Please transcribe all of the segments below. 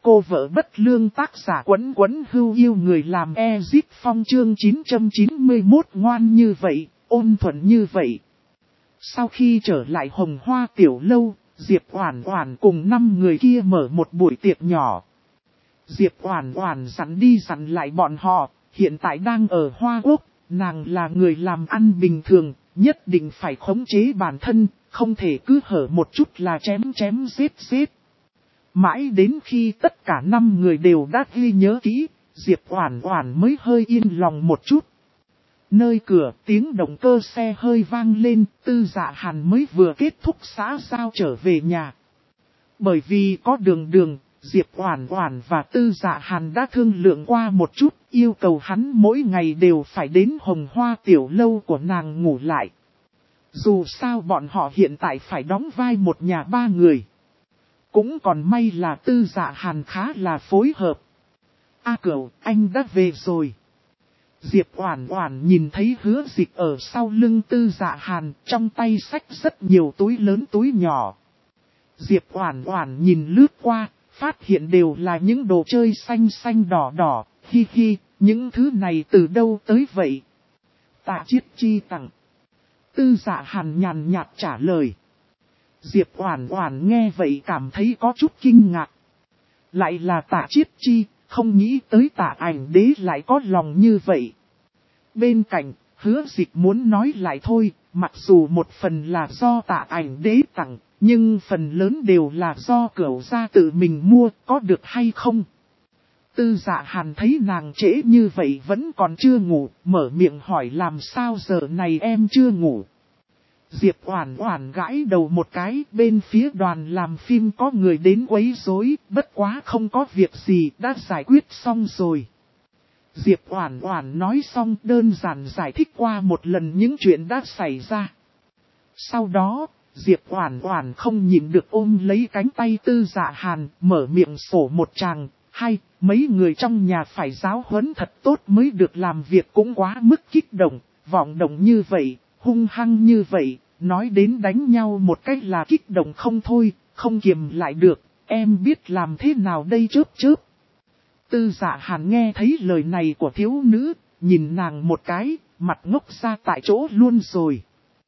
cô vợ bất lương, tác giả Quấn Quấn Hưu yêu người làm Ezip Phong, chương 991 ngoan như vậy, ôn thuận như vậy. Sau khi trở lại Hồng Hoa tiểu lâu, Diệp Oản Oản cùng 5 người kia mở một buổi tiệc nhỏ. Diệp Oản Oản dặn đi dặn lại bọn họ, hiện tại đang ở Hoa Quốc, nàng là người làm ăn bình thường, nhất định phải khống chế bản thân, không thể cứ hở một chút là chém giết. Mãi đến khi tất cả 5 người đều đã ghi nhớ kỹ, Diệp Oản Oản mới hơi yên lòng một chút. Nơi cửa tiếng động cơ xe hơi vang lên, Tư Dạ Hàn mới vừa kết thúc xã giao trở về nhà. Bởi vì có đường, Diệp Oản Oản và Tư Dạ Hàn đã thương lượng qua một chút, yêu cầu hắn mỗi ngày đều phải đến Hồng Hoa tiểu lâu của nàng ngủ lại. Dù sao bọn họ hiện tại phải đóng vai một nhà 3 người. Cũng còn may là Tư Dạ Hàn khá là phối hợp. A Cửu, anh đã về rồi. Diệp Oản Oản nhìn thấy Hứa Dịch ở sau lưng Tư Dạ Hàn, trong tay xách rất nhiều túi lớn túi nhỏ. Diệp Oản Oản nhìn lướt qua, phát hiện đều là những đồ chơi xanh đỏ, hi hi, những thứ này từ đâu tới vậy? Tạ Chiết Chi tặng. Tư Dạ Hàn nhàn nhạt trả lời. Diệp Oản Oản nghe vậy cảm thấy có chút kinh ngạc. Lại là Tạ Chiết Chi, không nghĩ tới Tạ Ảnh Đế lại có lòng như vậy. Bên cạnh, Hứa Dịch muốn nói lại thôi, mặc dù một phần là do Tạ Ảnh Đế tặng, nhưng phần lớn đều là do Cửu gia tự mình mua, có được hay không? Tư Dạ Hàn thấy nàng trễ như vậy vẫn còn chưa ngủ, mở miệng hỏi làm sao giờ này em chưa ngủ. Diệp Oản Oản gãi đầu một cái, bên phía đoàn làm phim có người đến quấy rối, bất quá không có việc gì, đã giải quyết xong rồi. Diệp Oản Oản nói xong đơn giản giải thích qua một lần những chuyện đã xảy ra. Sau đó, Diệp Oản Oản không nhịn được ôm lấy cánh tay Tư Dạ Hàn, mở miệng sổ một tràng, hay, mấy người trong nhà phải giáo huấn thật tốt mới được, làm việc cũng quá mức kích động, vọng động như vậy, hung hăng như vậy, nói đến đánh nhau một cách là kích động không thôi, không kiềm lại được, em biết làm thế nào đây chớp. Tư Dạ Hàn nghe thấy lời này của thiếu nữ, nhìn nàng một cái, mặt ngốc ra tại chỗ luôn rồi.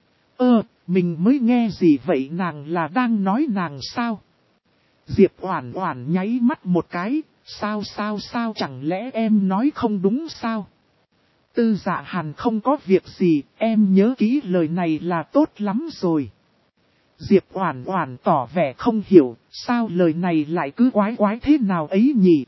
Mình mới nghe gì vậy, nàng là đang nói nàng sao? Diệp Oản Oản nháy mắt một cái, sao chẳng lẽ em nói không đúng sao? Tư Dạ Hàn không có việc gì, em nhớ kỹ lời này là tốt lắm rồi. Diệp Oản Oản tỏ vẻ không hiểu, sao lời này lại cứ quái thế nào ấy nhỉ?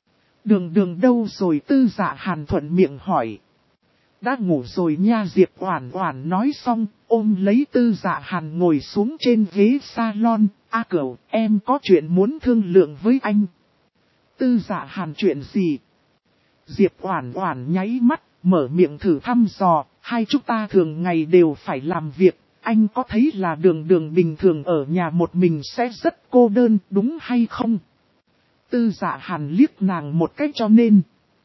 Đường đâu rồi? Tư Dạ Hàn thuận miệng hỏi. Đã ngủ rồi nha. Diệp Oản Oản nói xong, ôm lấy Tư Dạ Hàn ngồi xuống trên ghế salon. A Cửu, em có chuyện muốn thương lượng với anh. Tư Dạ Hàn, chuyện gì? Diệp Oản Oản nháy mắt, mở miệng thử thăm dò, hai chúng ta thường ngày đều phải làm việc, anh có thấy là đường bình thường ở nhà một mình sẽ rất cô đơn, đúng hay không? Tư Dạ Hàn liếc nàng một cách cho nên.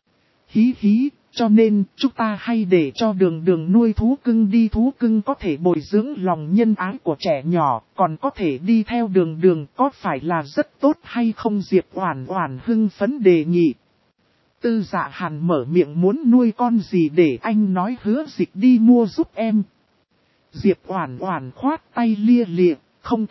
Hí, cho nên chúng ta hay để cho đường nuôi thú cưng đi, thú cưng có thể bồi dưỡng lòng nhân ái của trẻ nhỏ, còn có thể đi theo đường có phải là rất tốt hay không? Diệp Oản Oản hưng phấn đề nghị. Tư Dạ Hàn mở miệng muốn nuôi con gì để anh nói Hứa Dịch đi mua giúp em. Diệp Oản Oản khoát tay lia lịa, không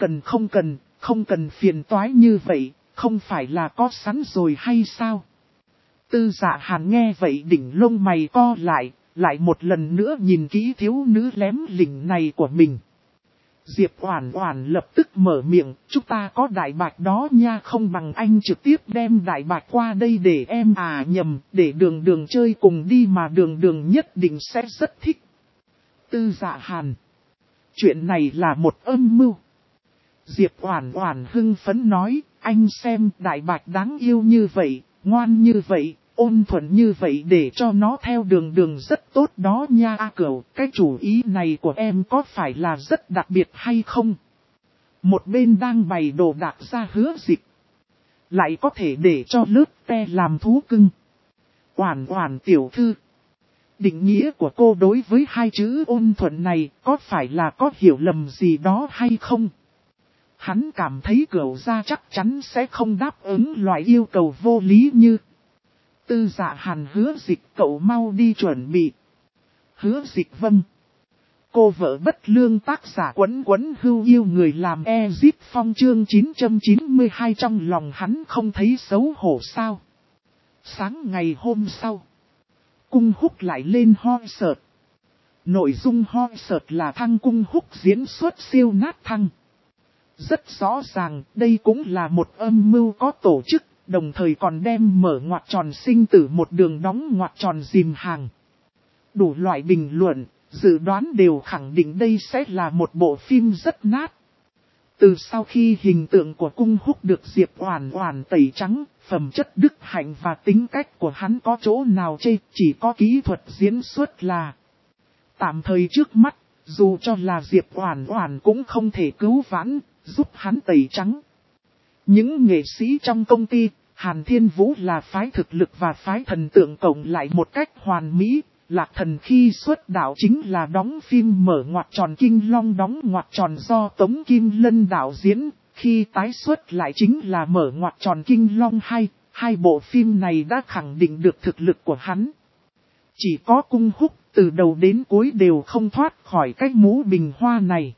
cần phiền toái như vậy, không phải là có sẵn rồi hay sao? Tư Dạ Hàn nghe vậy đỉnh lông mày co lại một lần nữa nhìn kỹ thiếu nữ lém lỉnh này của mình. Diệp Oản Oản lập tức mở miệng, chúng ta có đại bạch đó nha, không bằng anh trực tiếp đem đại bạch qua đây để em nhầm, để đường chơi cùng đi mà đường nhất định sẽ rất thích. Tư Dạ Hàn, chuyện này là một âm mưu. Diệp Oản Oản hưng phấn nói, anh xem đại bạch đáng yêu như vậy, ngoan như vậy, ôn thuận như vậy, để cho nó theo đường rất tốt đó nha. A Cửu, cái chủ ý này của em có phải là rất đặc biệt hay không? Một bên đang bày đồ đạc ra Hứa Dịch, lại có thể để cho lớp te làm thú cưng. Oản Oản tiểu thư, định nghĩa của cô đối với hai chữ ôn thuận này có phải là có hiểu lầm gì đó hay không? Hắn cảm thấy Cửu gia chắc chắn sẽ không đáp ứng loại yêu cầu vô lý như. Tư Dạ Hàn Hứa Dịch, cậu mau đi chuẩn bị. Hứa Dịch vâng. Cô vợ bất lương tác giả Quấn Quấn Hưu Yêu người làm Ezip Phong chương 992 trong lòng hắn không thấy xấu hổ sao. Sáng ngày hôm sau, Cung Húc lại lên concert. Nội dung concert là Thăng Cung Húc diễn xuất siêu nát thăng. Rất rõ ràng đây cũng là một âm mưu có tổ chức, đồng thời còn đem mở ngoặc tròn sinh tử một đường đóng ngoặc tròn dìm hàng. Đủ loại bình luận, dự đoán đều khẳng định đây sẽ là một bộ phim rất nát. Từ sau khi hình tượng của Cung Húc được Diệp Oản Oản tẩy trắng, phẩm chất đức hạnh và tính cách của hắn có chỗ nào chê, chỉ có kỹ thuật diễn xuất là tạm thời trước mắt, dù cho là Diệp Oản Oản cũng không thể cứu vãn, giúp hắn tẩy trắng. Những nghệ sĩ trong công ty, Hàn Thiên Vũ là phái thực lực và phái thần tượng cộng lại một cách hoàn mỹ. Lạc Thần khi xuất đạo chính là đóng phim mở ngoặc tròn Kinh Long đóng ngoặc tròn do Tống Kim Lân đạo diễn, khi tái xuất lại chính là mở ngoặc tròn Kinh Long 2, hai bộ phim này đã khẳng định được thực lực của hắn. Chỉ có Cung Húc từ đầu đến cuối đều không thoát khỏi cái mũ bình hoa này.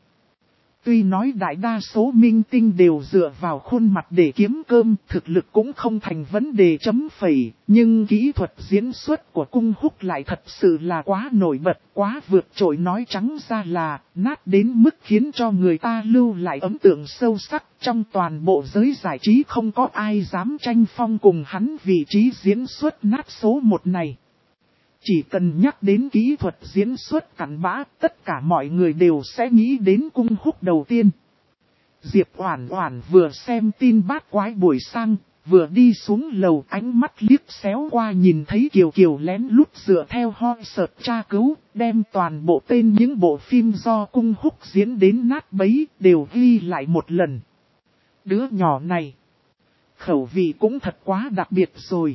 Tuy nói đại đa số minh tinh đều dựa vào khuôn mặt để kiếm cơm, thực lực cũng không thành vấn đề chấm phẩy, nhưng kỹ thuật diễn xuất của Cung Húc lại thật sự là quá nổi bật, quá vượt trội, nói trắng ra là nát đến mức khiến cho người ta lưu lại ấn tượng sâu sắc. Trong toàn bộ giới giải trí không có ai dám tranh phong cùng hắn vị trí diễn xuất nát số 1 này. Chỉ cần nhắc đến kỹ thuật diễn xuất cặn bã, tất cả mọi người đều sẽ nghĩ đến Cung Húc đầu tiên. Diệp Oản Oản vừa xem tin bát quái buổi sang, vừa đi xuống lầu, ánh mắt liếc xéo qua nhìn thấy Kiều Kiều lén lút dựa theo concert tra cứu, đem toàn bộ tên những bộ phim do Cung Húc diễn đến nát bấy, đều ghi lại một lần. Đứa nhỏ này, khẩu vị cũng thật quá đặc biệt rồi.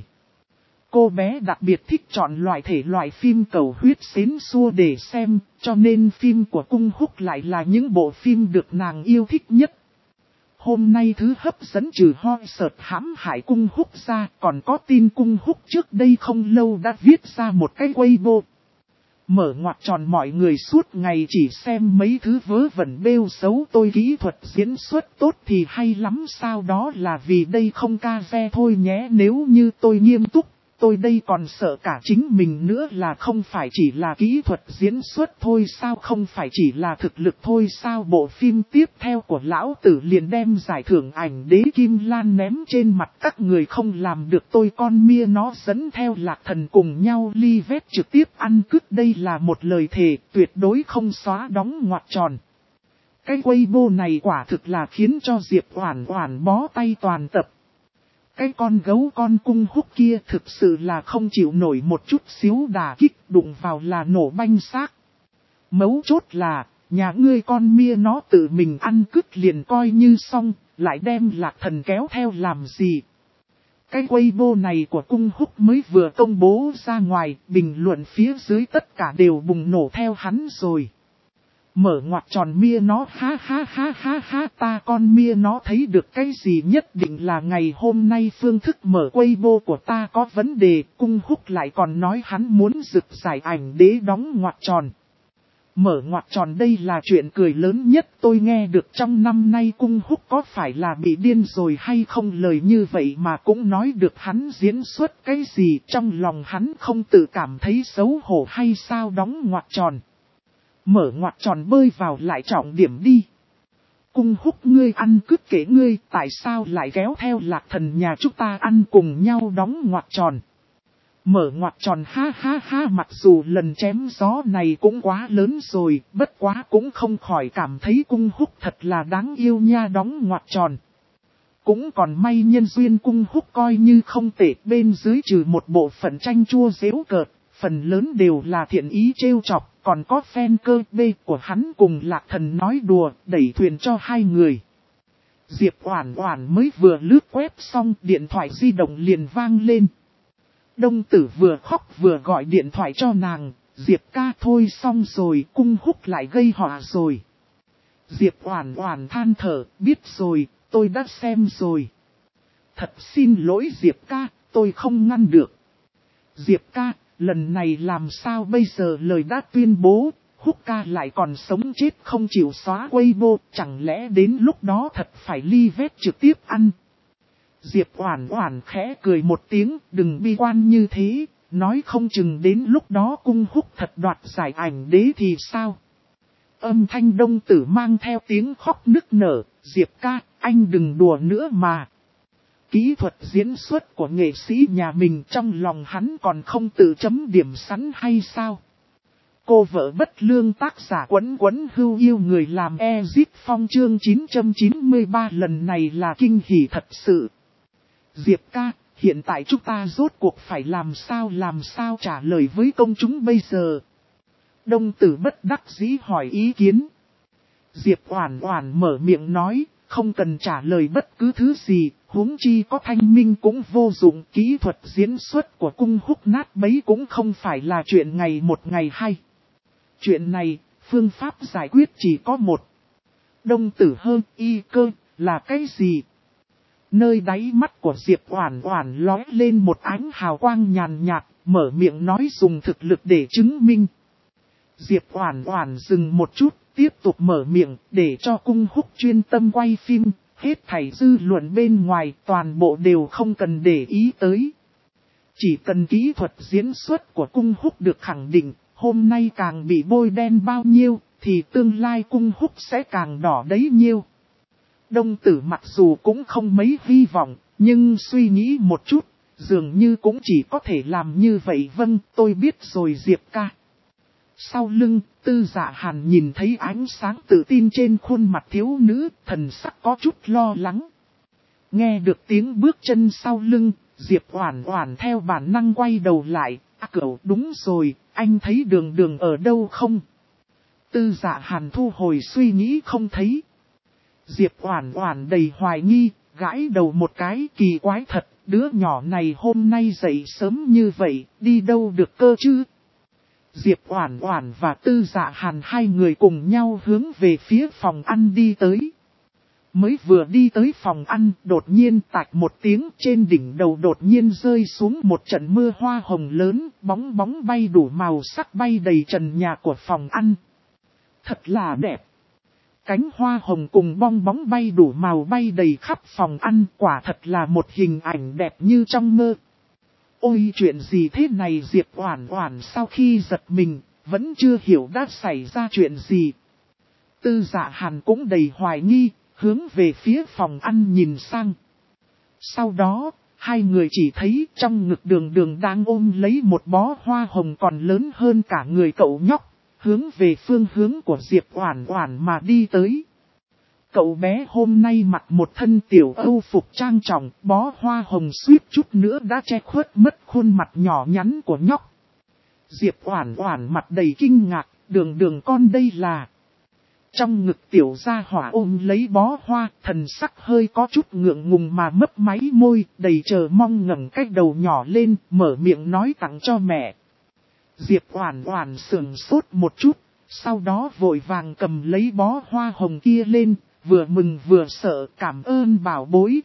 Cô bé đặc biệt thích chọn thể loại phim cầu huyết xến xua để xem, cho nên phim của Cung Húc lại là những bộ phim được nàng yêu thích nhất. Hôm nay thứ hấp dẫn trừ concert hãm hại Cung Húc ra, còn có tin Cung Húc trước đây không lâu đã viết ra một cái Weibo. Mở ngoặc tròn mọi người suốt ngày chỉ xem mấy thứ vớ vẩn bêu xấu, tôi kỹ thuật diễn xuất tốt thì hay lắm sao, đó là vì đây không ca ve thôi nhé, nếu như tôi nghiêm túc. Tôi đây còn sợ cả chính mình nữa, là không phải chỉ là kỹ thuật diễn xuất thôi sao, không phải chỉ là thực lực thôi sao. Bộ phim tiếp theo của lão tử liền đem giải thưởng ảnh đế Kim Lan ném trên mặt các người không làm được, tôi con mia nó dẫn theo Lạc Thần cùng nhau li vét trực tiếp ăn cứt, đây là một lời thề tuyệt đối không xóa đóng ngoặc tròn. Cái Weibo này quả thực là khiến cho Diệp Oản Oản bó tay toàn tập. Cái con gấu con Cung Húc kia thực sự là không chịu nổi một chút xíu đả kích, đụng vào là nổ banh xác. Mấu chốt là, nhà ngươi con mia nó tự mình ăn cứt liền coi như xong, lại đem Lạc Thần kéo theo làm gì. Cái Weibo này của Cung Húc mới vừa công bố ra ngoài, bình luận phía dưới tất cả đều bùng nổ theo hắn rồi. Mở ngoặc tròn mia nó ha ha ha ha ha, ta con mia nó thấy được cái gì, nhất định là ngày hôm nay phương thức mở Weibo của ta có vấn đề. Cung Húc lại còn nói hắn muốn rực giải ảnh đế đóng ngoặc tròn. Mở ngoặc tròn đây là chuyện cười lớn nhất tôi nghe được trong năm nay. Cung Húc có phải là bị điên rồi hay không, lời như vậy mà cũng nói được hắn diễn xuất cái gì, trong lòng hắn không tự cảm thấy xấu hổ hay sao. Đóng ngoặc tròn, mở ngoặc tròn bơi vào lại trọng điểm đi. Cung Húc ngươi ăn cứt kể ngươi, tại sao lại kéo theo Lạc Thần nhà chúng ta ăn cùng nhau đóng ngoặc tròn. Mở ngoặc tròn ha ha ha, mặc dù lần chém gió này cũng quá lớn rồi, bất quá cũng không khỏi cảm thấy Cung Húc thật là đáng yêu nha. Đóng ngoặc tròn. Cũng còn may nhân duyên Cung Húc coi như không tệ, bên dưới trừ một bộ phận tranh chua giễu cợt, phần lớn đều là thiện ý trêu chọc, còn có fan cơ bê của hắn cùng Lạc Thần nói đùa, đẩy thuyền cho hai người. Diệp Oản Oản mới vừa lướt web xong, điện thoại di động liền vang lên. Đông Tử vừa khóc vừa gọi điện thoại cho nàng, Diệp ca thôi xong rồi, Cung Húc lại gây họa rồi. Diệp Oản Oản than thở, biết rồi, tôi đã xem rồi. Thật xin lỗi Diệp ca, tôi không ngăn được. Diệp ca, lần này làm sao bây giờ, lời đã tuyên bố, Húc ca lại còn sống chết không chịu xóa Weibo, chẳng lẽ đến lúc đó thật phải li vét trực tiếp ăn. Diệp Oản Oản khẽ cười một tiếng, đừng bi quan như thế, nói không chừng đến lúc đó Cung Húc thật đoạt giải ảnh đế thì sao. Âm thanh Đông Tử mang theo tiếng khóc nức nở, Diệp ca, anh đừng đùa nữa mà. Kỹ thuật diễn xuất của nghệ sĩ nhà mình trong lòng hắn còn không tự chấm điểm sẵn hay sao? Cô vợ bất lương tác giả Quấn Quấn Hưu yêu người làm Exit Phong chương 993 lần này là kinh hỉ thật sự. Diệp ca, hiện tại chúng ta rốt cuộc phải làm sao trả lời với công chúng bây giờ? Đông Tử bất đắc dĩ hỏi ý kiến. Diệp Oản Oản mở miệng nói, không cần trả lời bất cứ thứ gì, huống chi có thanh minh cũng vô dụng, kỹ thuật diễn xuất của Cung Húc nát bấy cũng không phải là chuyện ngày một ngày hai. Chuyện này, phương pháp giải quyết chỉ có một. Đông Tử hơn y cơ, là cái gì? Nơi đáy mắt của Diệp Oản Oản lóe lên một ánh hào quang nhàn nhạt, mở miệng nói dùng thực lực để chứng minh. Diệp Oản Oản dừng một chút, tiếp tục mở miệng, để cho Cung Húc chuyên tâm quay phim, hết thảy dư luận bên ngoài toàn bộ đều không cần để ý tới. Chỉ cần kỹ thuật diễn xuất của Cung Húc được khẳng định, hôm nay càng bị bôi đen bao nhiêu, thì tương lai Cung Húc sẽ càng đỏ đấy nhiêu. Đông Tử mặc dù cũng không mấy hy vọng, nhưng suy nghĩ một chút, dường như cũng chỉ có thể làm như vậy. Vâng, tôi biết rồi Diệp ca. Sau lưng, Tư Dạ Hàn nhìn thấy ánh sáng tự tin trên khuôn mặt thiếu nữ, thần sắc có chút lo lắng. Nghe được tiếng bước chân sau lưng, Diệp Oản Oản theo bản năng quay đầu lại, cậu đúng rồi, anh thấy Đường Đường ở đâu không? Tư Dạ Hàn thu hồi suy nghĩ không thấy. Diệp Oản Oản đầy hoài nghi, gãi đầu một cái, kỳ quái thật, đứa nhỏ này hôm nay dậy sớm như vậy, đi đâu được cơ chứ? Diệp Oản Oản và Tư Dạ Hàn hai người cùng nhau hướng về phía phòng ăn đi tới. Mới vừa đi tới phòng ăn, đột nhiên tạch một tiếng, trên đỉnh đầu đột nhiên rơi xuống một trận mưa hoa hồng lớn, bóng bóng bay đủ màu sắc bay đầy trần nhà của phòng ăn. Thật là đẹp. Cánh hoa hồng cùng bong bóng bay đủ màu bay đầy khắp phòng ăn, quả thật là một hình ảnh đẹp như trong mơ. Ôi chuyện gì thế này, Diệp Oản Oản sau khi giật mình, vẫn chưa hiểu đã xảy ra chuyện gì. Tư Dạ Hàn cũng đầy hoài nghi, hướng về phía phòng ăn nhìn sang. Sau đó, hai người chỉ thấy trong ngực Đường Đường đang ôm lấy một bó hoa hồng còn lớn hơn cả người cậu nhóc, hướng về phương hướng của Diệp Oản Oản mà đi tới. Cậu bé hôm nay mặc một thân tiểu âu phục trang trọng, bó hoa hồng suýt chút nữa đã che khuất mất khuôn mặt nhỏ nhắn của nhóc. Diệp Oản Oản mặt đầy kinh ngạc, Đường Đường con đây là... Trong ngực tiểu gia hỏa ôm lấy bó hoa, thần sắc hơi có chút ngượng ngùng mà mấp máy môi, đầy chờ mong ngẩng cái đầu nhỏ lên, mở miệng nói tặng cho mẹ. Diệp Oản Oản sững sốt một chút, sau đó vội vàng cầm lấy bó hoa hồng kia lên, vừa mừng vừa sợ, cảm ơn bảo bối,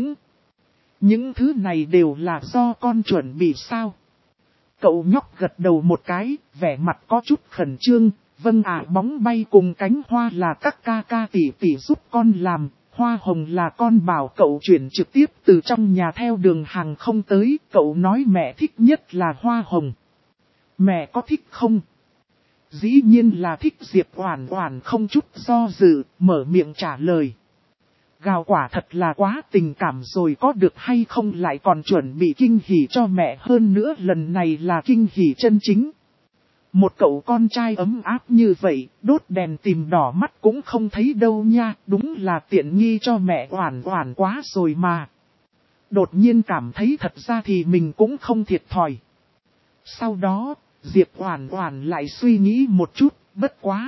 những thứ này đều là do con chuẩn bị sao? Cậu nhóc gật đầu một cái, vẻ mặt có chút khẩn trương. Vâng ạ, bóng bay cùng cánh hoa là các ca ca tỷ tỷ giúp con làm, hoa hồng là con bảo cậu chuyển trực tiếp từ trong nhà theo đường hàng không tới, cậu nói mẹ thích nhất là hoa hồng. Mẹ có thích không? Dĩ nhiên là thích. Diệp Oản Oản không chút do dự, mở miệng trả lời. Gào quả thật là quá tình cảm rồi, có được hay không lại còn chuẩn bị kinh hỉ cho mẹ, hơn nữa lần này là kinh hỉ chân chính. Một cậu con trai ấm áp như vậy, đốt đèn tìm đỏ mắt cũng không thấy đâu nha, đúng là tiện nghi cho mẹ Oản Oản quá rồi mà. Đột nhiên cảm thấy thật ra thì mình cũng không thiệt thòi. Sau đó, Diệp Oản Oản lại suy nghĩ một chút, bất quá.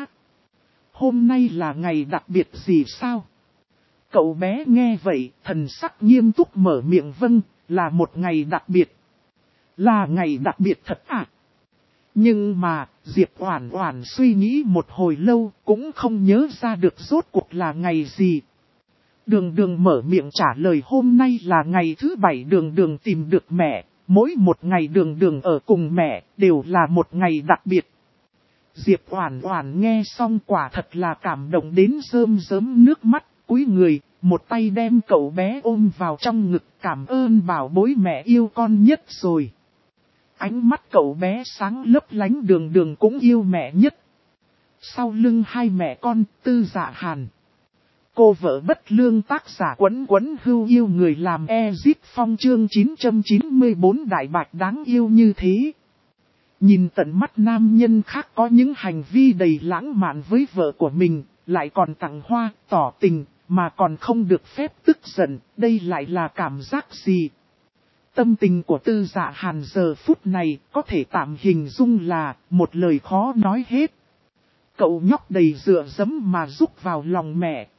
Hôm nay là ngày đặc biệt gì sao? Cậu bé nghe vậy, thần sắc nghiêm túc mở miệng. Vâng, là một ngày đặc biệt. Là ngày đặc biệt thật à? Nhưng mà, Diệp Oản Oản suy nghĩ một hồi lâu cũng không nhớ ra được rốt cuộc là ngày gì. Đường Đường mở miệng trả lời hôm nay là ngày thứ 7 Đường Đường tìm được mẹ, mỗi một ngày Đường Đường ở cùng mẹ đều là một ngày đặc biệt. Diệp Oản Oản nghe xong quả thật là cảm động đến rơm rớm nước mắt, cúi người, một tay đem cậu bé ôm vào trong ngực, cảm ơn bảo bối mẹ yêu con nhất rồi. Ánh mắt cậu bé sáng lấp lánh, Đường Đường cũng yêu mẹ nhất. Sau lưng hai mẹ con, Tư Dạ Hàn. Cô vợ bất lương, tác giả Quấn Quấn Hưu yêu người làm Ezip Phong chương 994 đại bạch đáng yêu như thế. Nhìn tận mắt nam nhân khác có những hành vi đầy lãng mạn với vợ của mình, lại còn tặng hoa, tỏ tình, mà còn không được phép tức giận, đây lại là cảm giác gì? Tâm tình của Tư Dạ Hàn giờ phút này có thể tạm hình dung là một lời khó nói hết. Cậu nhóc đầy dựa dẫm mà rúc vào lòng mẹ,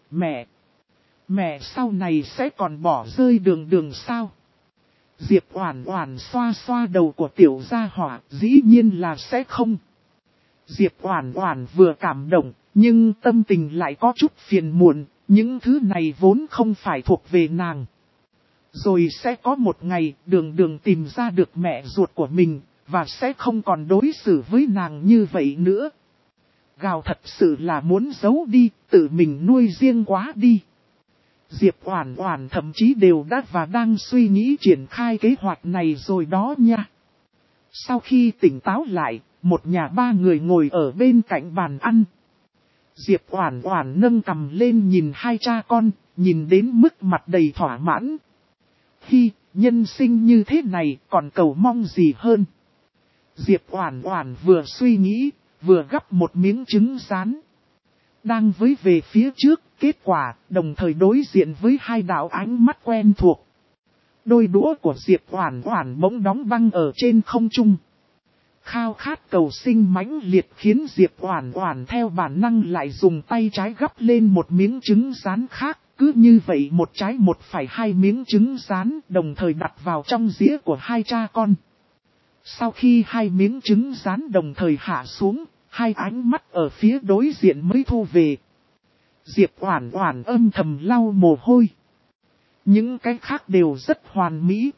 mẹ sau này sẽ còn bỏ rơi Đường Đường sao? Diệp Oản Oản xoa xoa đầu của tiểu gia hỏa, dĩ nhiên là sẽ không. Diệp Oản Oản vừa cảm động, nhưng tâm tình lại có chút phiền muộn, những thứ này vốn không phải thuộc về nàng. Rồi sẽ có một ngày Đường Đường tìm ra được mẹ ruột của mình, và sẽ không còn đối xử với nàng như vậy nữa. Gào thật sự là muốn giấu đi, tự mình nuôi riêng quá đi. Diệp Oản Oản thậm chí đều đã và đang suy nghĩ triển khai kế hoạch này rồi đó nha. Sau khi tỉnh táo lại, một nhà ba người ngồi ở bên cạnh bàn ăn. Diệp Oản Oản nâng cằm lên nhìn hai cha con, nhìn đến mức mặt đầy thỏa mãn. Hi, nhân sinh như thế này còn cầu mong gì hơn. Diệp Oản Oản vừa suy nghĩ, vừa gắp một miếng trứng rán. Đang với về phía trước, kết quả, đồng thời đối diện với hai đạo ánh mắt quen thuộc. Đôi đũa của Diệp Oản Oản bỗng đóng băng ở trên không trung. Khao khát cầu sinh mãnh liệt khiến Diệp Oản Oản theo bản năng lại dùng tay trái gắp lên một miếng trứng rán khác. Cứ như vậy một trái một phải hai miếng trứng rán đồng thời đặt vào trong dĩa của hai cha con. Sau khi hai miếng trứng rán đồng thời hạ xuống, hai ánh mắt ở phía đối diện mới thu về. Diệp Oản Oản âm thầm lau mồ hôi. Những cái khác đều rất hoàn mỹ.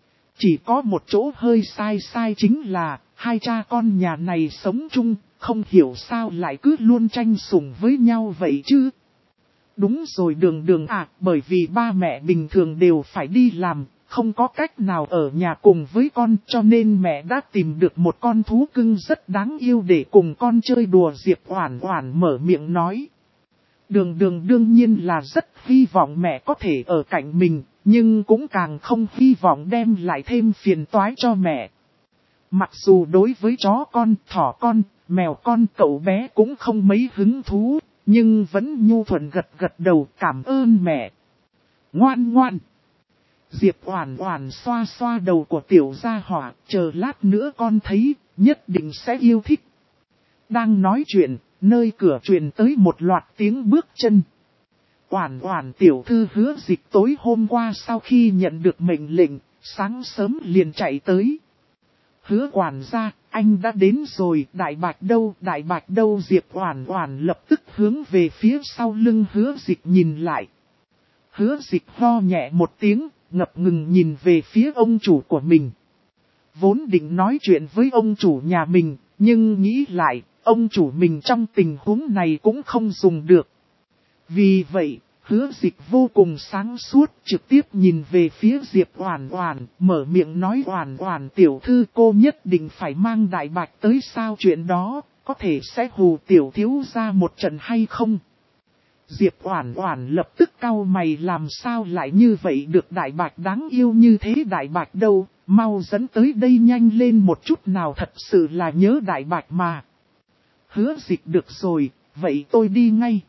Chỉ có một chỗ hơi sai chính là, hai cha con nhà này sống chung, không hiểu sao lại cứ luôn tranh sủng với nhau vậy chứ. Đúng rồi Đường Đường à, bởi vì ba mẹ bình thường đều phải đi làm, không có cách nào ở nhà cùng với con, cho nên mẹ đã tìm được một con thú cưng rất đáng yêu để cùng con chơi đùa. Diệp Oản Oản mở miệng nói. Đường Đường đương nhiên là rất hy vọng mẹ có thể ở cạnh mình, nhưng cũng càng không hy vọng đem lại thêm phiền toái cho mẹ. Mặc dù đối với chó con, thỏ con, mèo con cậu bé cũng không mấy hứng thú, nhưng vẫn nhu thuận gật đầu cảm ơn mẹ. Ngoan ngoan. Diệp Oản Oản xoa xoa đầu của tiểu gia hỏa, chờ lát nữa con thấy, nhất định sẽ yêu thích. Đang nói chuyện, nơi cửa truyền tới một loạt tiếng bước chân. Oản Oản tiểu thư Hứa Dịch tối hôm qua sau khi nhận được mệnh lệnh, sáng sớm liền chạy tới. Hứa quản gia, anh đã đến rồi, Đại Bạch đâu Diệp Oản Oản lập tức hướng về phía sau lưng Hứa Dịch nhìn lại. Hứa Dịch ho nhẹ một tiếng, ngập ngừng nhìn về phía ông chủ của mình. Vốn định nói chuyện với ông chủ nhà mình, nhưng nghĩ lại, ông chủ mình trong tình huống này cũng không dùng được. Vì vậy, Hứa Dịch vô cùng sáng suốt, trực tiếp nhìn về phía Diệp Oản Oản, mở miệng nói Oản Oản tiểu thư cô nhất định phải mang Đại Bạch tới sao, chuyện đó, có thể sẽ hù tiểu thiếu gia một trận hay không? Diệp Oản Oản lập tức cau mày, làm sao lại như vậy được, Đại Bạch đáng yêu như thế, Đại Bạch đâu, mau dẫn tới đây nhanh lên một chút nào, thật sự là nhớ Đại Bạch mà. Hứa Dịch được rồi, vậy tôi đi ngay.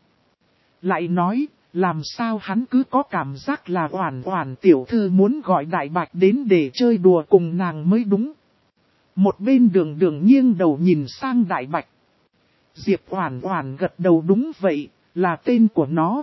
Lại nói, làm sao hắn cứ có cảm giác là Oản Oản tiểu thư muốn gọi Đại Bạch đến để chơi đùa cùng nàng mới đúng. Một bên Đường Đường nghiêng đầu nhìn sang Đại Bạch. Diệp Oản Oản gật đầu, đúng vậy, là tên của nó.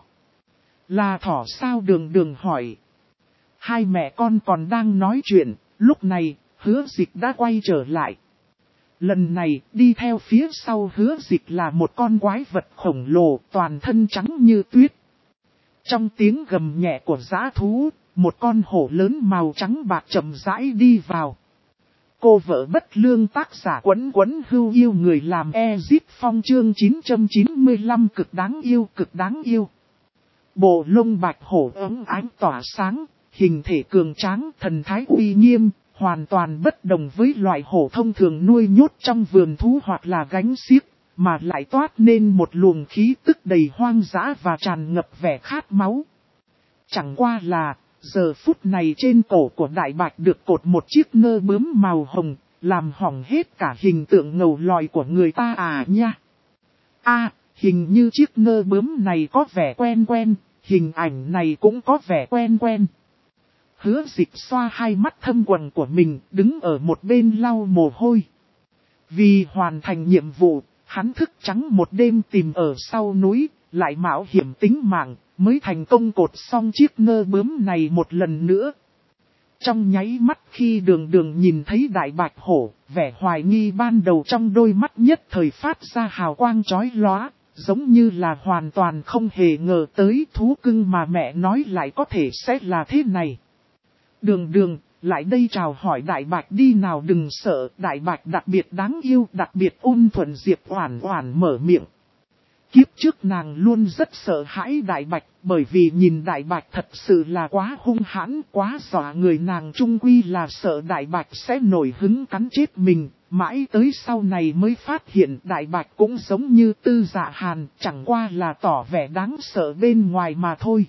Là thỏ sao, Đường Đường hỏi. Hai mẹ con còn đang nói chuyện, lúc này, Hứa Dịch đã quay trở lại. Lần này đi theo phía sau Hứa Dịch là một con quái vật khổng lồ toàn thân trắng như tuyết. Trong tiếng gầm nhẹ của dã thú, một con hổ lớn màu trắng bạc chậm rãi đi vào. Cô vợ bất lương tác giả Quấn Quấn Hưu yêu người làm Ezip Phong chương 995 cực đáng yêu cực đáng yêu. Bộ lông bạch hổ ấm ánh tỏa sáng, hình thể cường tráng thần thái uy nghiêm, hoàn toàn bất đồng với loại hổ thông thường nuôi nhốt trong vườn thú hoặc là gánh xiếc, mà lại toát nên một luồng khí tức đầy hoang dã và tràn ngập vẻ khát máu. Chẳng qua là, giờ phút này trên cổ của đại bạch được cột một chiếc nơ bướm màu hồng, làm hỏng hết cả hình tượng ngầu lòi của người ta à nha. Hình như chiếc nơ bướm này có vẻ quen quen, hình ảnh này cũng có vẻ quen quen. Hứa Dịch xoa hai mắt thâm quầng của mình, đứng ở một bên lau mồ hôi. Vì hoàn thành nhiệm vụ, hắn thức trắng một đêm tìm ở sau núi, lại mạo hiểm tính mạng, mới thành công cột xong chiếc nơ bướm này một lần nữa. Trong nháy mắt khi Đường Đường nhìn thấy đại bạch hổ, vẻ hoài nghi ban đầu trong đôi mắt nhất thời phát ra hào quang chói lóa, giống như là hoàn toàn không hề ngờ tới thú cưng mà mẹ nói lại có thể sẽ là thế này. Đường Đường, lại đây chào hỏi đại bạch đi nào, đừng sợ, đại bạch đặc biệt đáng yêu, đặc biệt ôn thuần. Diệp Oản Oản mở miệng. Kiếp trước nàng luôn rất sợ hãi đại bạch, bởi vì nhìn đại bạch thật sự là quá hung hãn, quá dọa người, nàng chung quy là sợ đại bạch sẽ nổi hứng cắn chết mình, mãi tới sau này mới phát hiện đại bạch cũng giống như Tư Dạ Hàn, chẳng qua là tỏ vẻ đáng sợ bên ngoài mà thôi.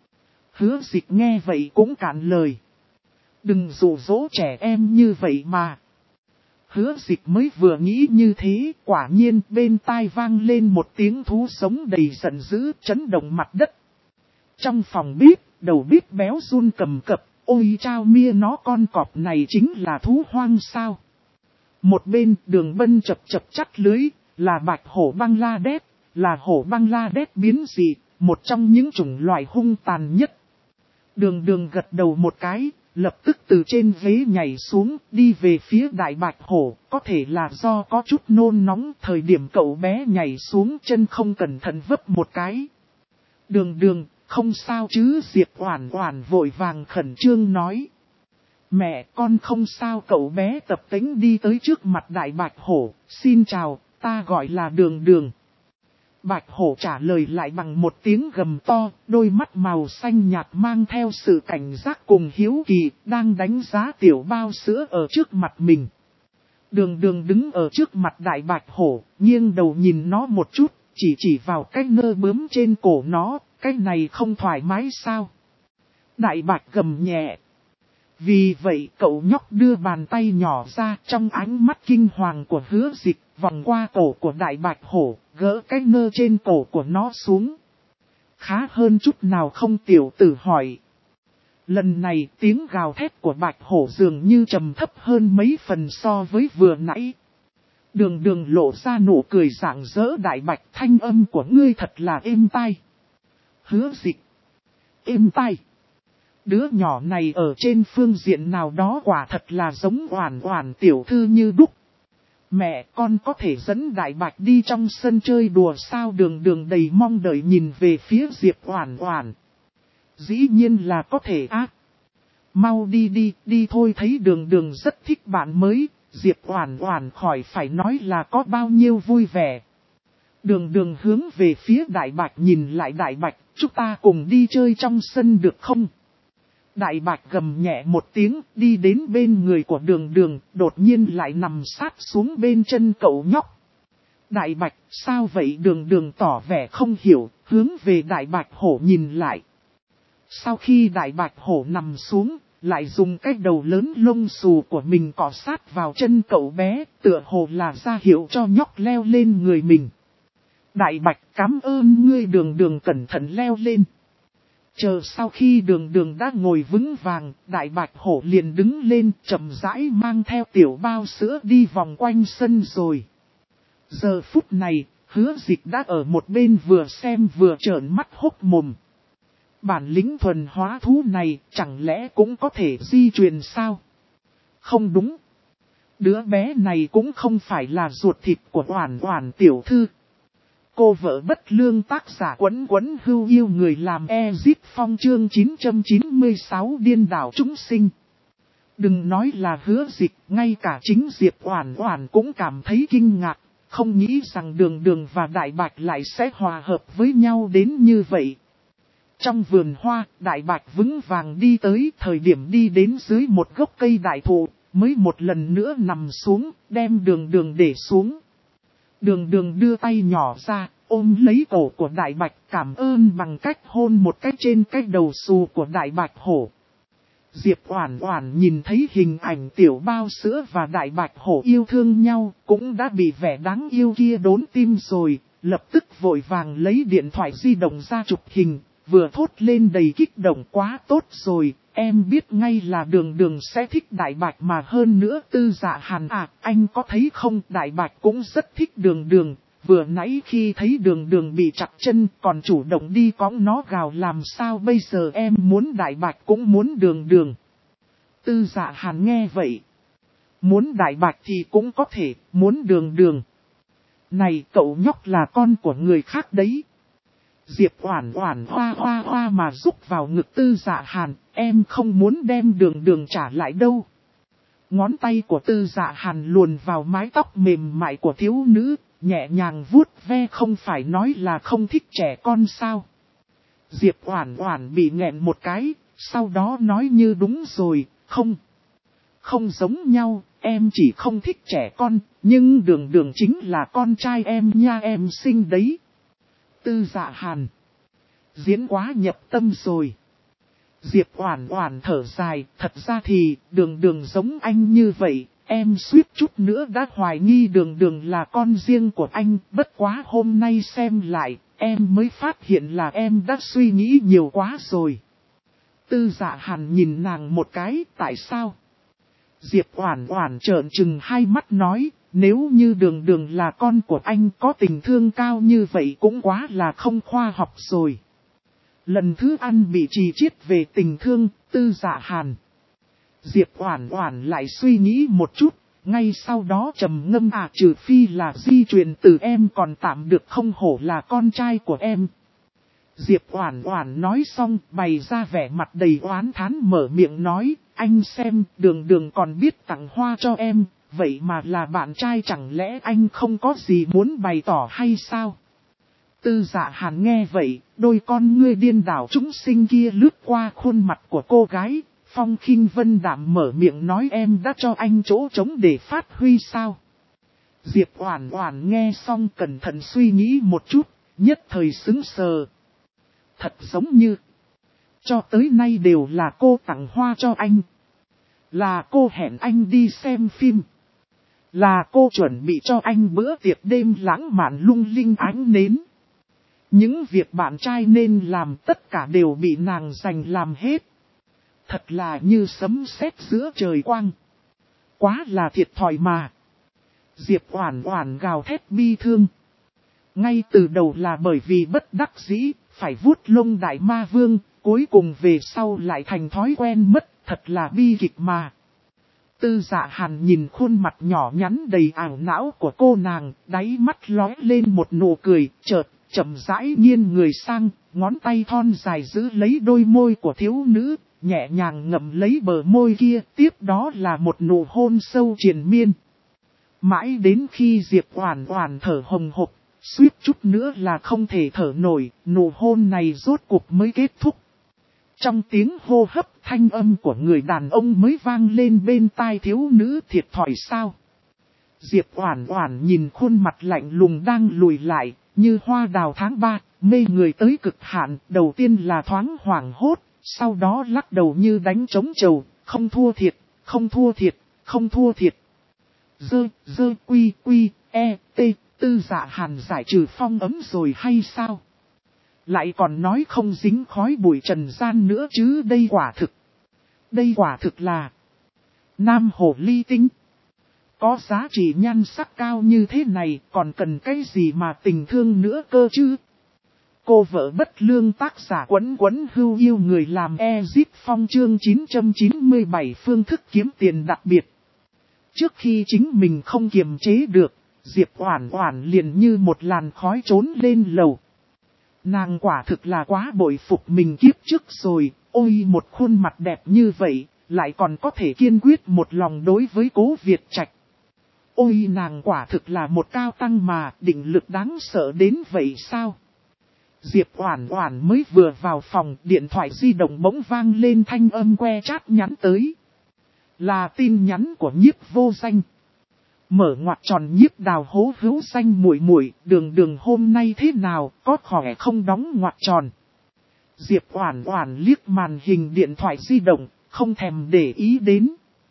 Hứa Dịch nghe vậy cũng cạn lời. Đừng dụ dỗ trẻ em như vậy mà. Hứa Dịch mới vừa nghĩ như thế, quả nhiên bên tai vang lên một tiếng thú sống đầy giận dữ, chấn động mặt đất. Trong phòng bếp, đầu bếp béo run cầm cập, ôi chao mia, nó con cọp này chính là thú hoang sao? Một bên Đường Bân chập chập chắt lưới, là bạch hổ Bangladesh, là hổ Bangladesh biến dị, một trong những chủng loài hung tàn nhất. Đường Đường gật đầu một cái, lập tức từ trên ghế nhảy xuống, đi về phía đại bạch hổ, có thể là do có chút nôn nóng, thời điểm cậu bé nhảy xuống chân không cẩn thận vấp một cái. Đường Đường, không sao chứ? Diệp Oản Oản vội vàng khẩn trương nói. Mẹ, con không sao. Cậu bé tập tễnh đi tới trước mặt đại bạch hổ, xin chào, ta gọi là Đường Đường. Bạch hổ trả lời lại bằng một tiếng gầm to, đôi mắt màu xanh nhạt mang theo sự cảnh giác cùng hiếu kỳ, đang đánh giá tiểu bao sữa ở trước mặt mình. Đường Đường đứng ở trước mặt đại bạch hổ, nghiêng đầu nhìn nó một chút, chỉ vào cái nơ bướm trên cổ nó, cái này không thoải mái sao? Đại bạch gầm nhẹ. Vì vậy cậu nhóc đưa bàn tay nhỏ ra, trong ánh mắt kinh hoàng của Hứa Dịch, vòng qua cổ của đại bạch hổ, gỡ cái nơ trên cổ của nó xuống. Khá hơn chút nào không? Tiểu tử hỏi. Lần này tiếng gào thét của bạch hổ dường như trầm thấp hơn mấy phần so với vừa nãy. Đường Đường lộ ra nụ cười rạng rỡ. Đại bạch, thanh âm của ngươi thật là êm tai. Hứa Dịch. Êm tai. Đứa nhỏ này ở trên phương diện nào đó quả thật là giống Oản Oản tiểu thư như đúc. Mẹ, con có thể dẫn đại bạch đi trong sân chơi đùa sao? Đường Đường đầy mong đợi nhìn về phía Diệp Oản Oản. Dĩ nhiên là có thể á. Mau đi thôi. Thấy Đường Đường rất thích bạn mới, Diệp Oản Oản khỏi phải nói là có bao nhiêu vui vẻ. Đường Đường hướng về phía đại bạch nhìn lại. Đại bạch, chúng ta cùng đi chơi trong sân được không? Đại bạch gầm nhẹ một tiếng, đi đến bên người của Đường Đường, đột nhiên lại nằm sát xuống bên chân cậu nhóc. Đại bạch, sao vậy? Đường Đường tỏ vẻ không hiểu, hướng về đại bạch hổ nhìn lại. Sau khi đại bạch hổ nằm xuống, lại dùng cái đầu lớn lông xù của mình cọ sát vào chân cậu bé, tựa hồ là ra hiệu cho nhóc leo lên người mình. Đại bạch, cảm ơn ngươi. Đường Đường cẩn thận leo lên. Chờ sau khi Đường Đường đã ngồi vững vàng, đại bạch hổ liền đứng lên, chậm rãi mang theo tiểu bao sữa đi vòng quanh sân rồi. Giờ phút này, Hứa Dịch đã ở một bên vừa xem vừa trợn mắt hốc mồm. Bản lĩnh thuần hóa thú này chẳng lẽ cũng có thể di truyền sao? Không đúng. Đứa bé này cũng không phải là ruột thịt của Oản Oản tiểu thư. Cô vợ bất lương tác giả Quấn Quấn Hưu yêu người làm Ezip Phong chương 996 điên đảo chúng sinh. Đừng nói là Hứa Dịch, ngay cả chính Diệp Oản Oản cũng cảm thấy kinh ngạc, không nghĩ rằng Đường Đường và Đại Bạch lại sẽ hòa hợp với nhau đến như vậy. Trong vườn hoa, Đại Bạch vững vàng đi tới, thời điểm đi đến dưới một gốc cây đại thụ, mới một lần nữa nằm xuống, đem Đường Đường để xuống. Đường Đường đưa tay nhỏ ra, ôm lấy cổ của Đại Bạch, cảm ơn bằng cách hôn một cái trên cái đầu xù của Đại Bạch hổ. Diệp Oản Oản nhìn thấy hình ảnh tiểu bao sữa và Đại Bạch hổ yêu thương nhau, cũng đã bị vẻ đáng yêu kia đốn tim rồi, lập tức vội vàng lấy điện thoại di động ra chụp hình, vừa thốt lên đầy kích động quá tốt rồi, em biết ngay là Đường Đường sẽ thích Đại Bạch mà hơn nữa Tư Dạ Hàn à, anh có thấy không, Đại Bạch cũng rất thích Đường Đường. Vừa nãy khi thấy Đường Đường bị chặt chân còn chủ động đi cõng nó gào làm sao bây giờ em muốn Đại Bạch cũng muốn Đường Đường. Tư Dạ Hàn nghe vậy. Muốn Đại Bạch thì cũng có thể, muốn Đường Đường. Này cậu nhóc là con của người khác đấy. Diệp Oản Oản hoa mà rúc vào ngực Tư Dạ Hàn, em không muốn đem Đường Đường trả lại đâu. Ngón tay của Tư Dạ Hàn luồn vào mái tóc mềm mại của thiếu nữ, nhẹ nhàng vuốt ve không phải nói là không thích trẻ con sao. Diệp Oản Oản bị nghẹn một cái, sau đó nói như đúng rồi, không giống nhau, em chỉ không thích trẻ con, nhưng Đường Đường chính là con trai em nha, em sinh đấy. Tư Dạ Hàn, diễn quá nhập tâm rồi. Diệp Oản Oản thở dài, thật ra thì Đường Đường giống anh như vậy. Em suýt chút nữa đã hoài nghi Đường Đường là con riêng của anh, bất quá hôm nay xem lại, em mới phát hiện là em đã suy nghĩ nhiều quá rồi. Tư Dạ Hàn nhìn nàng một cái, tại sao? Diệp Oản Oản trợn trừng hai mắt nói, nếu như Đường Đường là con của anh có tình thương cao như vậy cũng quá là không khoa học rồi. Lần thứ ăn bị trì chiết về tình thương, Tư Dạ Hàn. Diệp Oản Oản lại suy nghĩ một chút, ngay sau đó trầm ngâm trừ phi là di truyền từ em còn tạm được không hổ là con trai của em. Diệp Oản Oản nói xong bày ra vẻ mặt đầy oán thán mở miệng nói, anh xem Đường Đường còn biết tặng hoa cho em, vậy mà là bạn trai chẳng lẽ anh không có gì muốn bày tỏ hay sao? Tư Dạ Hàn nghe vậy, đôi con ngươi điên đảo chúng sinh kia lướt qua khuôn mặt của cô gái. Phong Khinh Vân đạm mở miệng nói em đã cho anh chỗ trống để phát huy sao. Diệp Oản Oản nghe xong cẩn thận suy nghĩ một chút, nhất thời sững sờ. Thật giống như, cho tới nay đều là cô tặng hoa cho anh. Là cô hẹn anh đi xem phim. Là cô chuẩn bị cho anh bữa tiệc đêm lãng mạn lung linh ánh nến. Những việc bạn trai nên làm tất cả đều bị nàng giành làm hết. Thật là như sấm sét giữa trời quang. Quá là thiệt thòi mà. Diệp Oản Oản gào thét bi thương. Ngay từ đầu là bởi vì bất đắc dĩ, phải vuốt lông đại ma vương, cuối cùng về sau lại thành thói quen mất, thật là bi kịch mà. Tư Dạ Hàn nhìn khuôn mặt nhỏ nhắn đầy ảo não của cô nàng, đáy mắt lóe lên một nụ cười, chợt chậm rãi nghiêng người sang, ngón tay thon dài giữ lấy đôi môi của thiếu nữ, nhẹ nhàng ngậm lấy bờ môi kia, tiếp đó là một nụ hôn sâu triền miên. Mãi đến khi Diệp Oản Oản thở hồng hộc, suýt chút nữa là không thể thở nổi, nụ hôn này rốt cuộc mới kết thúc. Trong tiếng hô hấp thanh âm của người đàn ông mới vang lên bên tai thiếu nữ thiệt thòi sao. Diệp Oản Oản nhìn khuôn mặt lạnh lùng đang lùi lại, như hoa đào tháng 3, mê người tới cực hạn, đầu tiên là thoáng hoảng hốt, sau đó lắc đầu như đánh trống trầu, không thua thiệt, không thua thiệt, không thua thiệt. Quy, Tư Dạ Hàn giải trừ phong ấm rồi hay sao? Lại còn nói không dính khói bụi trần gian nữa chứ đây quả thực là nam hồ ly tinh. Có giá trị nhan sắc cao như thế này còn cần cái gì mà tình thương nữa cơ chứ? Cô vợ bất lương tác giả Quấn Quấn Hưu yêu người làm Ezip Phong chương 997 phương thức kiếm tiền đặc biệt. Trước khi chính mình không kiềm chế được, Diệp Oản Oản liền như một làn khói trốn lên lầu. Nàng quả thực là quá bội phục mình kiếp trước rồi, ôi một khuôn mặt đẹp như vậy, lại còn có thể kiên quyết một lòng đối với Cố Việt Trạch. Ôi nàng quả thực là một cao tăng mà, định lực đáng sợ đến vậy sao? Diệp Oản Oản mới vừa vào phòng, điện thoại di động bỗng vang lên thanh âm que chát nhắn tới. Là tin nhắn của Nhiếp Vô Danh. Mở ngoặc tròn Nhiếp Đào hố hữu danh muội muội, đường hôm nay thế nào, có khỏe không đóng ngoặc tròn. Diệp Oản Oản liếc màn hình điện thoại di động, không thèm để ý đến.